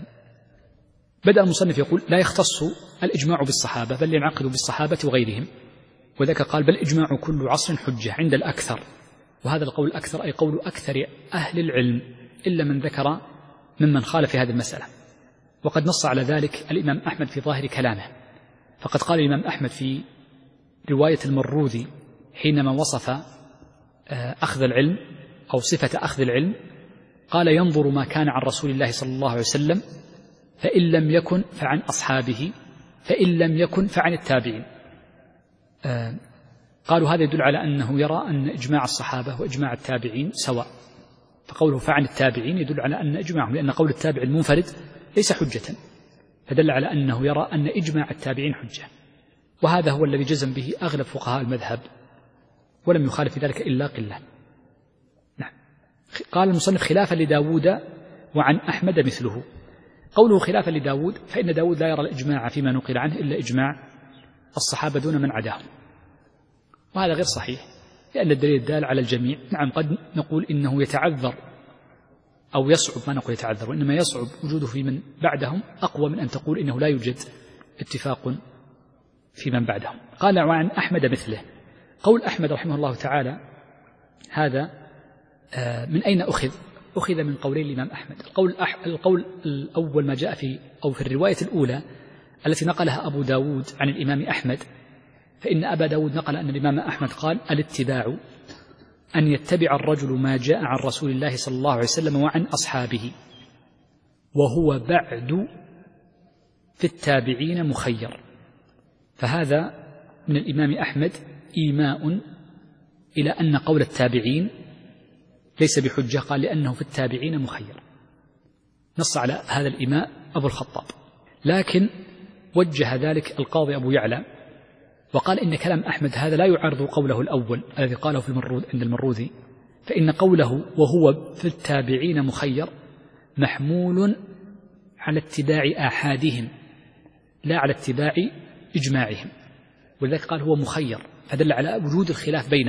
بدأ المصنف يقول لا يختص الإجماع بالصحابة بل ينعقد بالصحابة وغيرهم، وذلك قال بل إجماع كل عصر حجة عند الأكثر، وهذا القول الأكثر أي قول أكثر أهل العلم إلا من ذكر ممن خالف في هذه المسألة. وقد نص على ذلك الإمام أحمد في ظاهر كلامه، فقد قال الإمام أحمد في رواية المروذي حينما وصف أخذ العلم أو صفة أخذ العلم قال ينظر ما كان عن رسول الله صلى الله عليه وسلم فإن لم يكن فعن أصحابه فإن لم يكن فعن التابعين. آه قالوا هذا يدل على أنه يرى أن إجماع الصحابة وإجماع التابعين سواء، فقوله فعن التابعين يدل على أن إجماعهم، لأن قول التابع المنفرد ليس حجة، فدل على أنه يرى أن إجماع التابعين حجة، وهذا هو الذي جزم به أغلب فقهاء المذهب ولم يخالف في ذلك إلا قلة. نعم. قال المصنف خلافا لداود وعن أحمد مثله. قوله خلافا لداود فإن داود لا يرى الإجماع فيما نقل عنه إلا إجماع الصحابة دون من عداهم، وهذا غير صحيح لأن الدليل الدال على الجميع. نعم قد نقول إنه يتعذر أو يصعب، ما نقول يتعذر وإنما يصعب وجوده في من بعدهم أقوى من أن تقول إنه لا يوجد اتفاق في من بعدهم. قال وعن أحمد مثله. قول أحمد رحمه الله تعالى هذا من أين أخذ؟ أخذ من قولين الإمام أحمد. القول, القول الأول ما جاء في أو في الرواية الأولى التي نقلها أبو داود عن الإمام أحمد، فإن أبا داود نقل أن الإمام أحمد قال الاتباع أن يتبع الرجل ما جاء عن رسول الله صلى الله عليه وسلم وعن أصحابه، وهو بعد في التابعين مخير. فهذا من الإمام أحمد إيماء إلى أن قول التابعين ليس بحجة، قال لأنه في التابعين مخير. نص على هذا الإيماء أبو الخطاب، لكن وجه ذلك القاضي أبو يعلى وقال إن كلام أحمد هذا لا يعارض قوله الأول الذي قاله في المروذ عند المروذي، فإن قوله وهو في التابعين مخير محمول على اتباع آحادهم لا على اتباع إجماعهم، ولذلك قال هو مخير، فدل على وجود الخلاف بينهم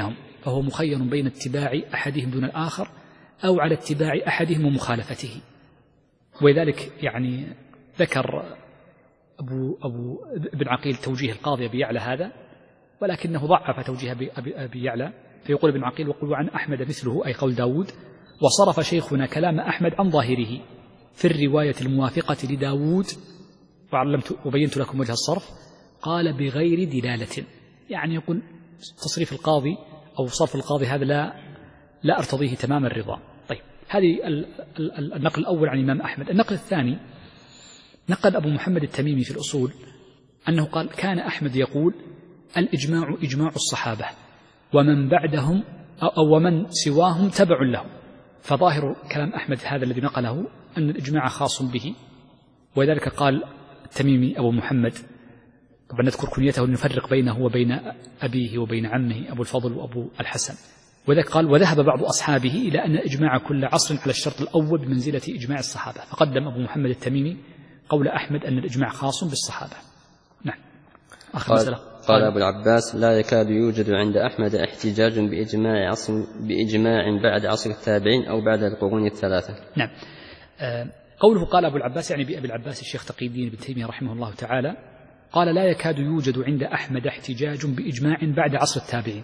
فهو مخير بين اتباع أحدهم دون الآخر أو على اتباع أحدهم ومخالفته. ولذلك يعني ذكر أبو, أبو ابن عقيل توجيه القاضي أبي يعلى هذا، ولكنه ضعف توجيه أبي, أبي يعلى، فيقول ابن عقيل: وقل عن أحمد مثله، أي قول داود. وصرف شيخنا كلام أحمد عن ظاهره في الرواية الموافقة لداود، وعلمت وبينت لكم وجه الصرف، قال بغير دلالة. يعني يقول تصريف القاضي أو صرف القاضي هذا لا لا أرتضيه تمام الرضا. طيب، هذه النقل الأول عن الإمام أحمد. النقل الثاني نقل أبو محمد التميمي في الأصول أنه قال: كان أحمد يقول: الإجماع إجماع الصحابة ومن بعدهم أو ومن سواهم تبع لهم. فظاهر كلام أحمد هذا الذي نقله أن الإجماع خاص به، ولذلك قال التميمي أبو محمد، طبعا نذكر كنيته نفرق بينه وبين أبيه وبين عمه أبو الفضل وأبو الحسن، وذلك قال: وذهب بعض أصحابه إلى أن إجماع كل عصر على الشرط الأول بمنزلة إجماع الصحابة. فقدم أبو محمد التميمي قول أحمد أن الإجماع خاص بالصحابة. نعم. آخر قال, مسألة. قال أبو العباس: لا يكاد يوجد عند أحمد احتجاج بإجماع عصر بإجماع بعد عصر التابعين أو بعد القرون الثلاثة. نعم. آه قوله قال أبو العباس يعني بأبي العباس الشيخ تقي الدين بن تيمية رحمه الله تعالى، قال: لا يكاد يوجد عند أحمد احتجاج بإجماع بعد عصر التابعين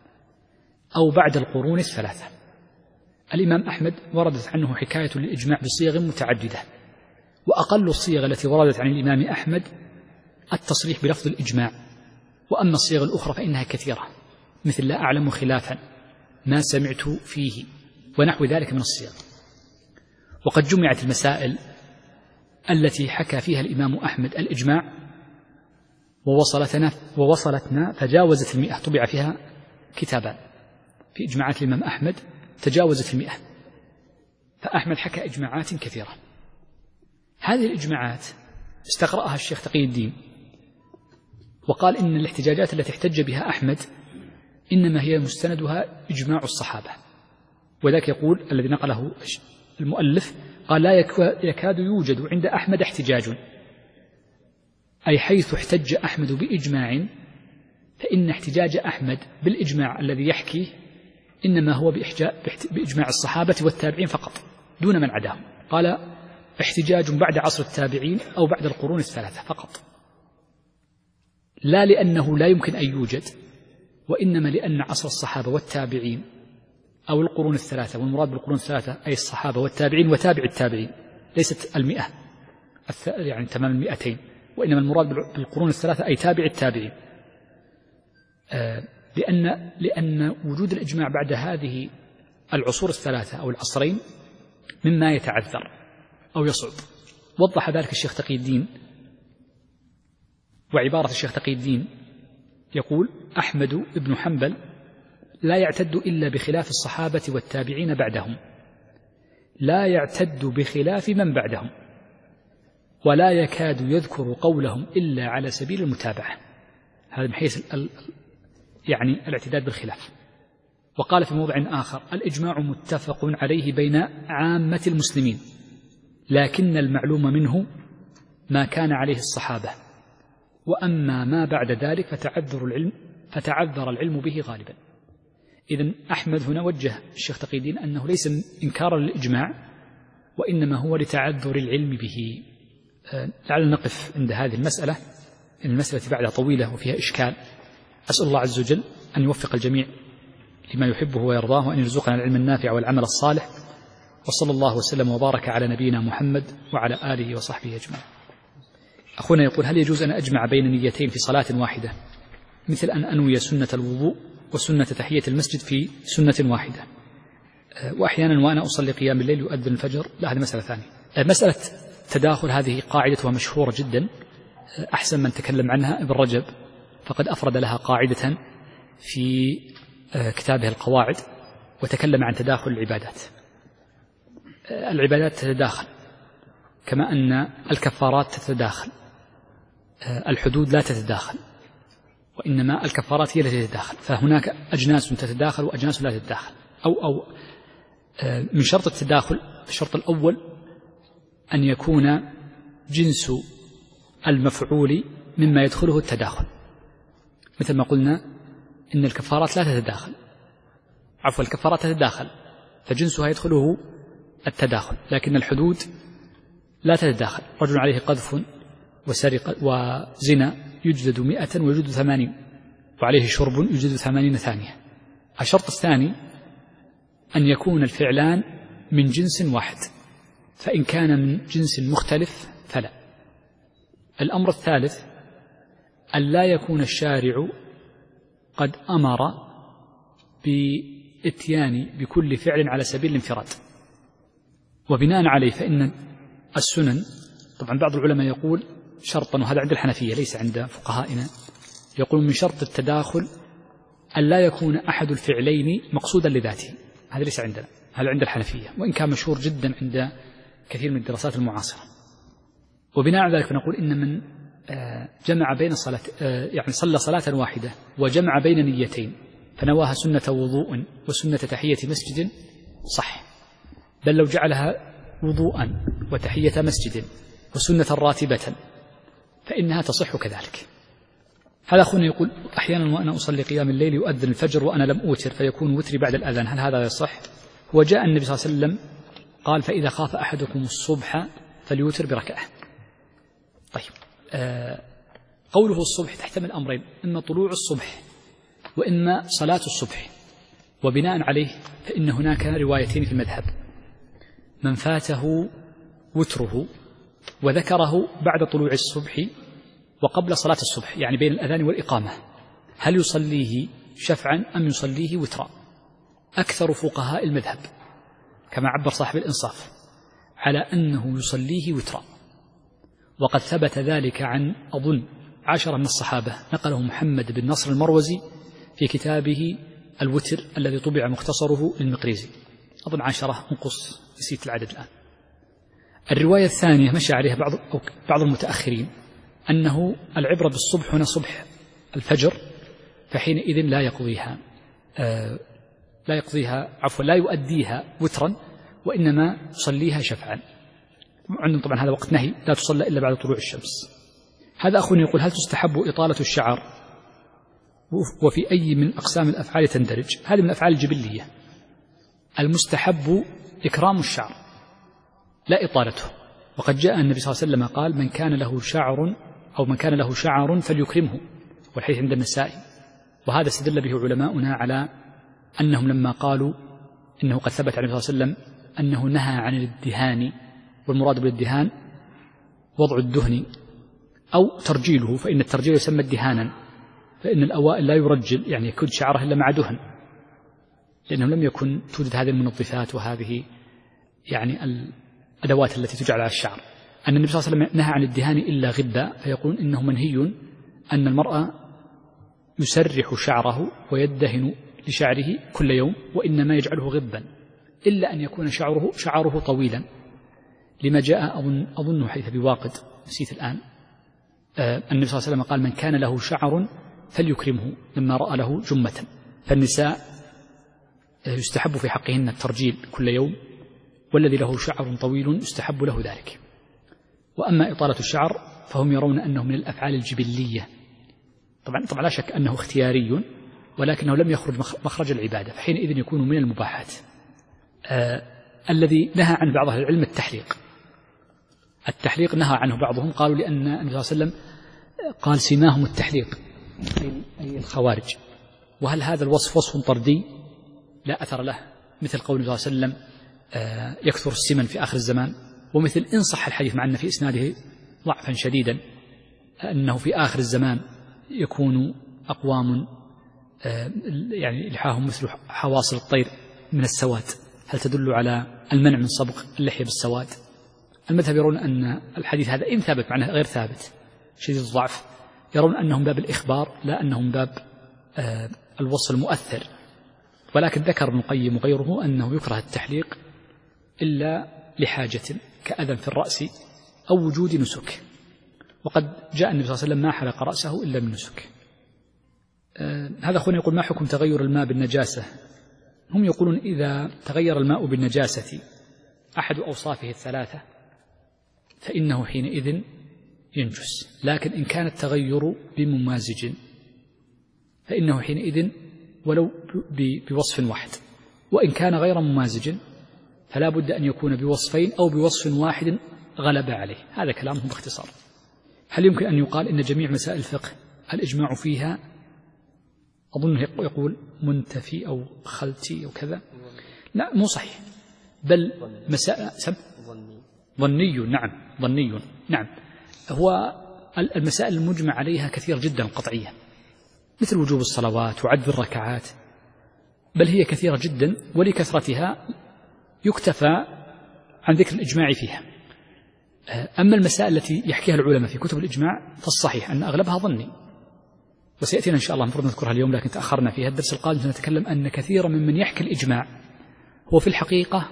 أو بعد القرون الثلاثة. الإمام أحمد وردت عنه حكاية للإجماع بصيغ متعددة، وأقل الصيغ التي وردت عن الإمام أحمد التصريح بلفظ الإجماع، وأما الصيغ الأخرى فإنها كثيرة، مثل لا أعلم خلافا، ما سمعت فيه، ونحو ذلك من الصيغ. وقد جمعت المسائل التي حكى فيها الإمام أحمد الإجماع ووصلتنا, ووصلتنا تجاوزت المئة، طبع فيها كتابان في إجماعات الإمام أحمد تجاوزت المئة، فأحمد حكى إجماعات كثيرة. هذه الإجماعات استقرأها الشيخ تقي الدين وقال إن الاحتجاجات التي احتج بها أحمد إنما هي مستندها إجماع الصحابة، وذاك يقول الذي نقله المؤلف قال: لا يكاد يوجد عند أحمد احتجاج، أي حيث احتج أحمد بإجماع فإن احتجاج أحمد بالإجماع الذي يحكيه إنما هو بإجماع الصحابة والتابعين فقط دون من عداهم. قال: احتجاج بعد عصر التابعين أو بعد القرون الثلاثة فقط، لا لأنه لا يمكن أن يوجد، وإنما لأن عصر الصحابة والتابعين أو القرون الثلاثة، والمراد بالقرون الثلاثة أي الصحابة والتابعين وتابع التابعين، ليست المئة يعني تمام المئتين، وإنما المراد بالقرون الثلاثة أي تابع التابعين، لأن, لأن وجود الإجماع بعد هذه العصور الثلاثة أو العصرين مما يتعذر أو يصعب. وضح ذلك الشيخ تقي الدين، وعبارة الشيخ تقي الدين يقول: أحمد بن حنبل لا يعتد إلا بخلاف الصحابة والتابعين بعدهم، لا يعتد بخلاف من بعدهم، ولا يكاد يذكر قولهم إلا على سبيل المتابعة. هذا من حيث يعني الاعتداد بالخلاف. وقال في موضع آخر: الإجماع متفق عليه بين عامة المسلمين، لكن المعلوم منه ما كان عليه الصحابة، وأما ما بعد ذلك فتعذر العلم فتعذر العلم به غالبا. إذن أحمد هنا وجه الشيخ تقي الدين أنه ليس إنكارا للإجماع، وإنما هو لتعذر العلم به. لعل نقف عند هذه المسألة، إن المسألة بعدها طويلة وفيها إشكال. أسأل الله عز وجل أن يوفق الجميع لما يحبه ويرضاه، وأن يرزقنا العلم النافع والعمل الصالح، وصلى الله وسلم وبارك على نبينا محمد وعلى آله وصحبه أجمعين. أخونا يقول: هل يجوز أن أجمع بين نيتين في صلاة واحدة، مثل أن أنوي سنة الوضوء وسنة تحية المسجد في سنة واحدة، وأحيانا وأنا أصلي قيام الليل يؤذن الفجر؟ لا، هذه مسألة ثانية. مسألة تداخل هذه قاعدتها مشهورة جدا، أحسن من تكلم عنها ابن رجب، فقد أفرد لها قاعدة في كتابه القواعد، وتكلم عن تداخل العبادات. العبادات تتداخل كما أن الكفارات تتداخل، الحدود لا تتداخل، وإنما الكفارات هي التي تتداخل. فهناك أجناس تتداخل وأجناس لا تتداخل، أو أو من شرط التداخل الشرط الأول أن يكون جنس المفعول مما يدخله التداخل، مثل ما قلنا إن الكفارات لا تتداخل، عفوا الكفارات تتداخل فجنسها يدخله التداخل، لكن الحدود لا تتداخل. رجل عليه قذف وسرقة وزنا يجلد مئة ويجلد ثمانين، وعليه شرب يجلد ثمانين ثانية. الشرط الثاني أن يكون الفعلان من جنس واحد، فإن كان من جنس مختلف فلا. الأمر الثالث أن لا يكون الشارع قد أمر بإتيان بكل فعل على سبيل الانفراد، وبناء عليه فإن السنن، طبعا بعض العلماء يقول شرطا، وهذا عند الحنفية ليس عند فقهائنا، يقول من شرط التداخل أن لا يكون أحد الفعلين مقصودا لذاته. هذا ليس عندنا، هذا عند الحنفية، وإن كان مشهور جدا عند كثير من الدراسات المعاصرة. وبناء على ذلك فنقول إن من جمع بين الصلاة، يعني صلى صلاة واحدة وجمع بين نيتين فنواها سنة وضوء وسنة تحية مسجد صح، بل لو جعلها وضوءا وتحية مسجد وسنة راتبة فإنها تصح كذلك. هذا أخونا يقول أحيانا وأنا أصلي قيام الليل يؤذن الفجر وأنا لم أوتر فيكون وتري بعد الأذان، هل هذا يصح؟ وجاء النبي صلى الله عليه وسلم قال فإذا خاف أحدكم الصبح فليوتر بركعة. طيب آه قوله الصبح تحتمل أمرين، إما طلوع الصبح وإما صلاة الصبح، وبناء عليه فإن هناك روايتين في المذهب، من فاته وتره وذكره بعد طلوع الصبح وقبل صلاة الصبح، يعني بين الأذان والإقامة، هل يصليه شفعا أم يصليه وترا؟ أكثر فقهاء المذهب كما عبر صاحب الإنصاف على أنه يصليه وترا، وقد ثبت ذلك عن أظن عشرة من الصحابة، نقله محمد بن نصر المروزي في كتابه الوتر الذي طبع مختصره للمقريزي، أظن عشرة انقص نسيت العدد الآن. الرواية الثانية مشى عليها بعض بعض المتأخرين أنه العبرة بالصبح هنا صبح الفجر، فحينئذ لا يقضيها آه لا يقضيها عفوا لا يؤديها وترا، وإنما يصليها شفعا. عندهم طبعا هذا وقت نهي لا تصلى إلا بعد طلوع الشمس. هذا أخونا يقول هل تستحب إطالة الشعر وفي أي من أقسام الأفعال تندرج؟ هذه من الأفعال الجبلية، المستحب إكرام الشعر لا إطالته، وقد جاء النبي صلى الله عليه وسلم قال من كان له شعر أو من كان له شعر فليكرمه، والحديث عند النسائي. وهذا استدل به علماؤنا على أنهم لما قالوا إنه قد ثبت عن النبي صلى الله عليه وسلم أنه نهى عن الادهان، والمراد بالادهان وضع الدهن أو ترجيله، فإن الترجيل يسمى ادهانا، فإن الأوائل لا يرجل يعني يكون شعره إلا مع دهن، لأنه لم يكن توجد هذه المنظفات وهذه يعني الأدوات التي تجعل على الشعر. أن النبي صلى الله عليه وسلم نهى عن الدهان إلا غبا، فيقول إنه منهي أن المرأة يسرح شعره ويدهن لشعره كل يوم، وإنما يجعله غبا، إلا أن يكون شعره شعره طويلا، لما جاء أظن أظن حديث بواقد نسيت الآن، آه النبي صلى الله عليه وسلم قال من كان له شعر فليكرمه لما رأى له جمة. فالنساء آه يستحب في حقهن الترجيل كل يوم، والذي له شعر طويل يستحب له ذلك. وأما إطالة الشعر فهم يرون أنه من الأفعال الجبلية، طبعا طبعا لا شك أنه اختياري، ولكنه لم يخرج مخرج العبادة، فحينئذ يكون من المباحات. آه الذي نهى عنه بعض أهل العلم التحليق. التحليق نهى عنه بعضهم، قالوا لأن النبي صلى الله عليه وسلم قال سماهم التحليق أي الخوارج، وهل هذا الوصف وصف طردي لا أثر له، مثل قول النبي صلى الله عليه وسلم آه يكثر السمن في آخر الزمان، ومثل إن صح الحديث مع أن في إسناده ضعفا شديدا أنه في آخر الزمان يكون أقوام آه يعني لحاهم مثل حواصل الطير من السواد، هل تدل على المنع من صبغ اللحية بالسواد؟ المذهب يرون أن الحديث هذا إن ثابت معناه غير ثابت شديد الضعف، يرون أنه من باب الإخبار لا أنه من باب آه الوصف المؤثر. ولكن ذكر ابن القيم وغيره أنه يكره التحليق إلا لحاجة كأذى في الرأس أو وجود نسك، وقد جاء النبي صلى الله عليه وسلم ما حلق رأسه إلا من نسك. آه هذا أخونا يقول ما حكم تغير الماء بالنجاسة؟ هم يقولون إذا تغير الماء بالنجاسة أحد أوصافه الثلاثة فإنه حينئذ ينجس، لكن إن كان التغير بممازج فإنه حينئذ ولو بوصف واحد وإن كان غير ممازج فلا بد أن يكون بوصفين أو بوصف واحد غلب عليه. هذا كلامهم باختصار. هل يمكن أن يقال إن جميع مسائل الفقه الإجماع فيها أظن يقول منتفي أو خلتي أو كذا؟ لا، مو صحيح، بل مسائل سب ظني. نعم ظني. نعم، هو المسائل المجمع عليها كثير جدا قطعية، مثل وجوب الصلوات وعد الركعات، بل هي كثيرة جدا، ولكثرتها يكتفى عن ذكر الإجماع فيها. أما المسائل التي يحكيها العلماء في كتب الإجماع فالصحيح أن أغلبها ظني، وسيأتينا إن شاء الله المفروض نذكرها اليوم لكن تأخرنا فيها. الدرس القادم سنتكلم أن كثيرا ممن يحكي الإجماع هو في الحقيقة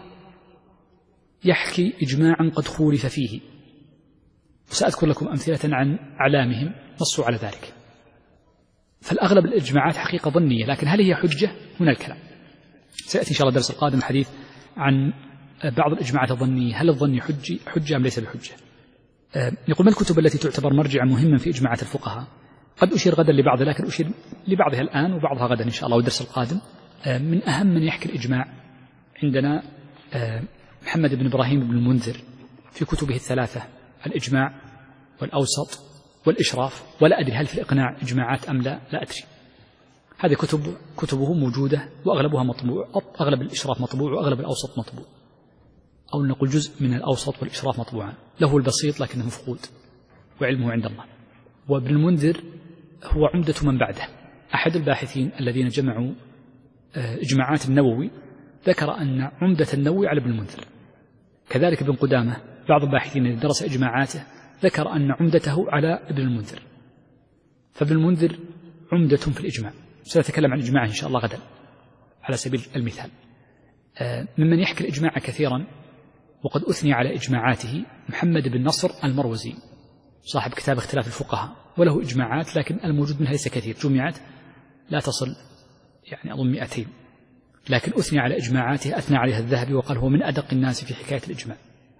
يحكي إجماعا قد خولف فيه، وسأذكر لكم أمثلة عن أعلامهم نصوا على ذلك. فالأغلب الإجماعات حقيقة ظنية، لكن هل هي حجة؟ هنا الكلام. سيأتي إن شاء الله الدرس القادم الحديث عن بعض الإجماعات الظنية، هل الظن حجي حجة أم ليس بحجة؟ يقول ما الكتب التي تعتبر مرجعا مهما في إجماعات الفقهاء؟ قد أشير غدا لبعض، لكن أشير لبعضها الآن وبعضها غدا إن شاء الله والدرس القادم. من أهم من يحكي الإجماع عندنا محمد بن إبراهيم بن المنذر في كتبه الثلاثة، الإجماع والأوسط والإشراف، ولا أدري هل في الإقناع إجماعات أم لا، لا أدري. هذه كتب كتبه موجودة وأغلبها مطبوع، أغلب الإشراف مطبوع وأغلب الأوسط مطبوع، أو نقول جزء من الأوسط والإشراف مطبوعا، له البسيط لكنه مفقود وعلمه عند الله. وابن المنذر هو عمدة من بعده، أحد الباحثين الذين جمعوا إجماعات النووي ذكر أن عمدة النووي على ابن المنذر. كذلك ابن قدامة بعض الباحثين الذين درس إجماعاته ذكر أن عمدته على ابن المنذر، فابن المنذر عمدة في الإجماع. سنتكلم عن إجماعه إن شاء الله غدا على سبيل المثال. ممن يحكي الإجماع كثيرا وقد أثني على إجماعاته محمد بن نصر المروزي صاحب كتاب اختلاف الفقهاء، وله إجماعات لكن الموجود منها ليس كثير، جمعت لا تصل يعني أظن مئتين، لكن أثني على إجماعاته، أثنى عليها الذهبي وقال هو من أدق الناس في حكاية الإجماع.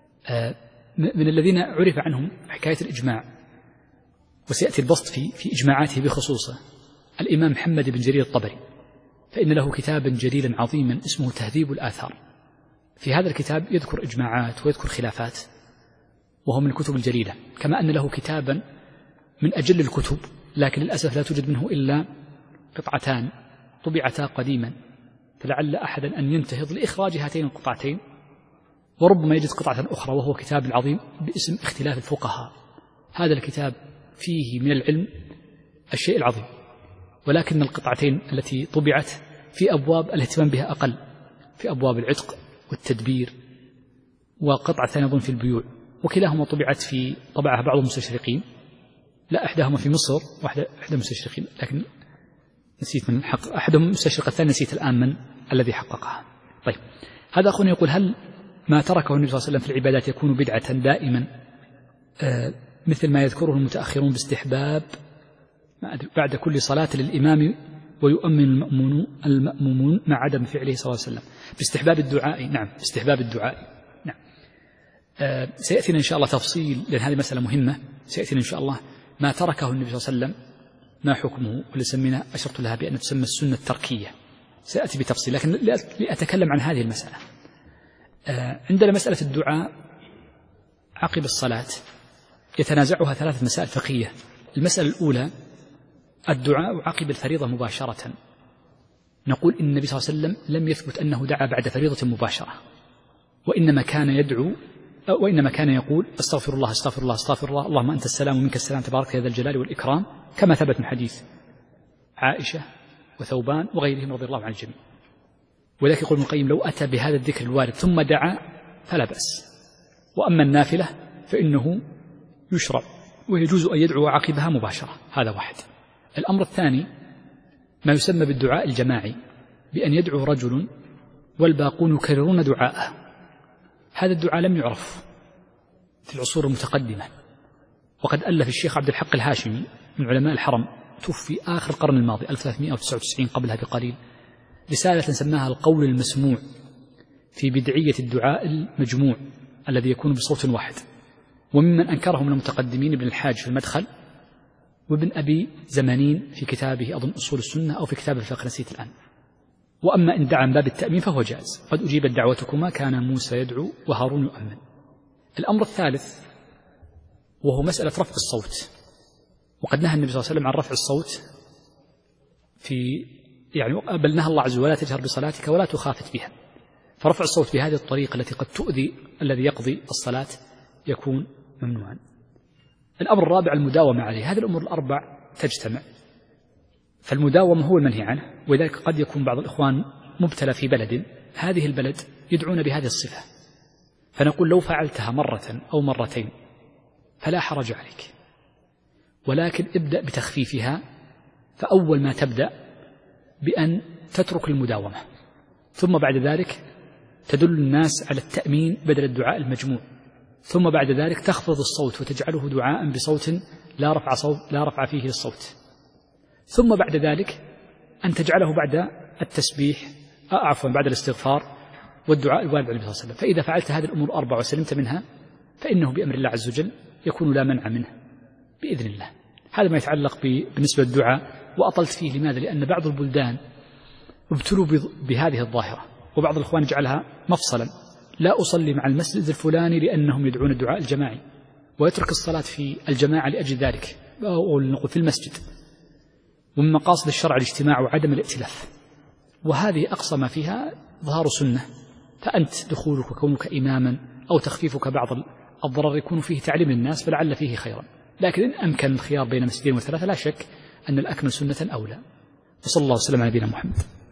من الذين عرف عنهم حكاية الإجماع وسيأتي البسط في في إجماعاته بخصوصه الإمام محمد بن جرير الطبري، فإن له كتابا جليلا عظيما اسمه تهذيب الآثار. في هذا الكتاب يذكر إجماعات ويذكر خلافات، وهو من الكتب الجليلة. كما أن له كتابا من أجل الكتب لكن للأسف لا توجد منه إلا قطعتان طبعتا قديما، فلعل أحدا أن ينتهض لإخراج هاتين القطعتين، وربما يجد قطعة أخرى، وهو كتاب العظيم باسم اختلاف الفقهاء. هذا الكتاب فيه من العلم الشيء العظيم، ولكن القطعتين التي طبعت في أبواب الاهتمام بها أقل، في أبواب العتق والتدبير، وقطعة ثانية أظن في البيوع، وكلاهما طبعت في طبعها بعض المستشرقين، لا إحداهما في مصر واحدة إحدى المستشرقين، لكن نسيت من حق أحدهم المستشرق الثاني، نسيت الآن من الذي حققها. طيب، هذا أخونا يقول هل ما تركه النبي صلى الله عليه وسلم في العبادات يكون بدعة دائما آه مثل ما يذكره المتأخرون باستحباب بعد كل صلاة للإمام ويؤمن المأمون المأمومون مع عدم فعله صلى الله عليه وسلم باستحباب الدعاء؟ نعم، باستحباب الدعاء. نعم. آه سيأتينا إن شاء الله تفصيل، لأن هذه مسألة مهمة. سيأتينا إن شاء الله ما تركه النبي صلى الله عليه وسلم ما حكمه، واللي سمينا أشرت لها بأن تسمى السنة التركية، سأتي بتفصيل، لكن لأتكلم عن هذه المسألة. آه عندنا مسألة الدعاء عقب الصلاة يتنازعها ثلاثة مسائل فقهية. المسألة الأولى الدعاء عقب الفريضة مباشرة، نقول إن النبي صلى الله عليه وسلم لم يثبت أنه دعا بعد فريضة مباشرة، وإنما كان يدعو وإنما كان يقول استغفر الله استغفر الله استغفر الله اللهم أنت السلام ومنك السلام تبارك يا ذا الجلال والإكرام، كما ثبت من حديث عائشة وثوبان وغيرهم رضي الله عن الجميع. ولذلك يقول ابن القيم لو أتى بهذا الذكر الوارد ثم دعا فلا بأس، وأما النافلة فإنه يشرع ويجوز أن يدعو عقبها مباشرة. هذا واحد. الأمر الثاني ما يسمى بالدعاء الجماعي، بأن يدعو رجل والباقون يكررون دعاءه. هذا الدعاء لم يعرف في العصور المتقدمة، وقد ألف الشيخ عبد الحق الهاشمي من علماء الحرم، توفي آخر القرن الماضي ألف وثلاثمائة وتسعة وتسعين قبلها بقليل، رسالة سماها القول المسموع في بدعية الدعاء المجموع الذي يكون بصوت واحد. وممن أنكره من المتقدمين ابن الحاج في المدخل، وابن أبي زمانين في كتابه أظن أصول السنة، أو في كتاب الفقه نسيت الآن. وأما إن دعا من باب التأمين فهو جائز. قد أجيبت دعوتكما كان موسى يدعو وهارون يؤمن. الأمر الثالث وهو مسألة رفع الصوت، وقد نهى النبي صلى الله عليه وسلم عن رفع الصوت في يعني بل نهى الله عز وجل ولا تجهر بصلاتك ولا تخافت بها، فرفع الصوت بهذه الطريقة التي قد تؤذي الذي يقضي الصلاة يكون ممنوعا. الأمر الرابع المداومة عليه. هذه الأمور الأربع تجتمع، فالمداومة هو المنهي عنه، ولذلك قد يكون بعض الإخوان مبتلى في بلد هذه البلد يدعون بهذه الصفة، فنقول لو فعلتها مرة أو مرتين فلا حرج عليك، ولكن ابدأ بتخفيفها. فأول ما تبدأ بأن تترك المداومة، ثم بعد ذلك تدل الناس على التأمين بدل الدعاء المجموع، ثم بعد ذلك تخفض الصوت وتجعله دعاء بصوت لا رفع, صوت لا رفع فيه للصوت، ثم بعد ذلك أن تجعله بعد التسبيح عفوا بعد الاستغفار والدعاء الوارد عن النبي صلى الله عليه وسلم. فإذا فعلت هذه الأمور الأربعة وسلمت منها فإنه بأمر الله عز وجل يكون لا منع منه بإذن الله. هذا ما يتعلق بالنسبة للدعاء، وأطلت فيه. لماذا؟ لأن بعض البلدان ابتلوا بهذه الظاهرة، وبعض الإخوان جعلها مفصلا، لا أصلي مع المسجد الفلاني لأنهم يدعون الدعاء الجماعي، ويترك الصلاة في الجماعة لأجل ذلك، أو نقول في المسجد. ومن مقاصد الشرع الاجتماع وعدم الائتلاف، وهذه أقصى ما فيها ظهار سنة. فأنت دخولك وكونك إماما أو تخفيفك بعض الضرر يكون فيه تعليم الناس، فلعل فيه خيرا. لكن إن أمكن الخيار بين مسجدين وثلاثة لا شك أن الأكمل سنة أولى. وصلى الله وسلم على نبينا محمد.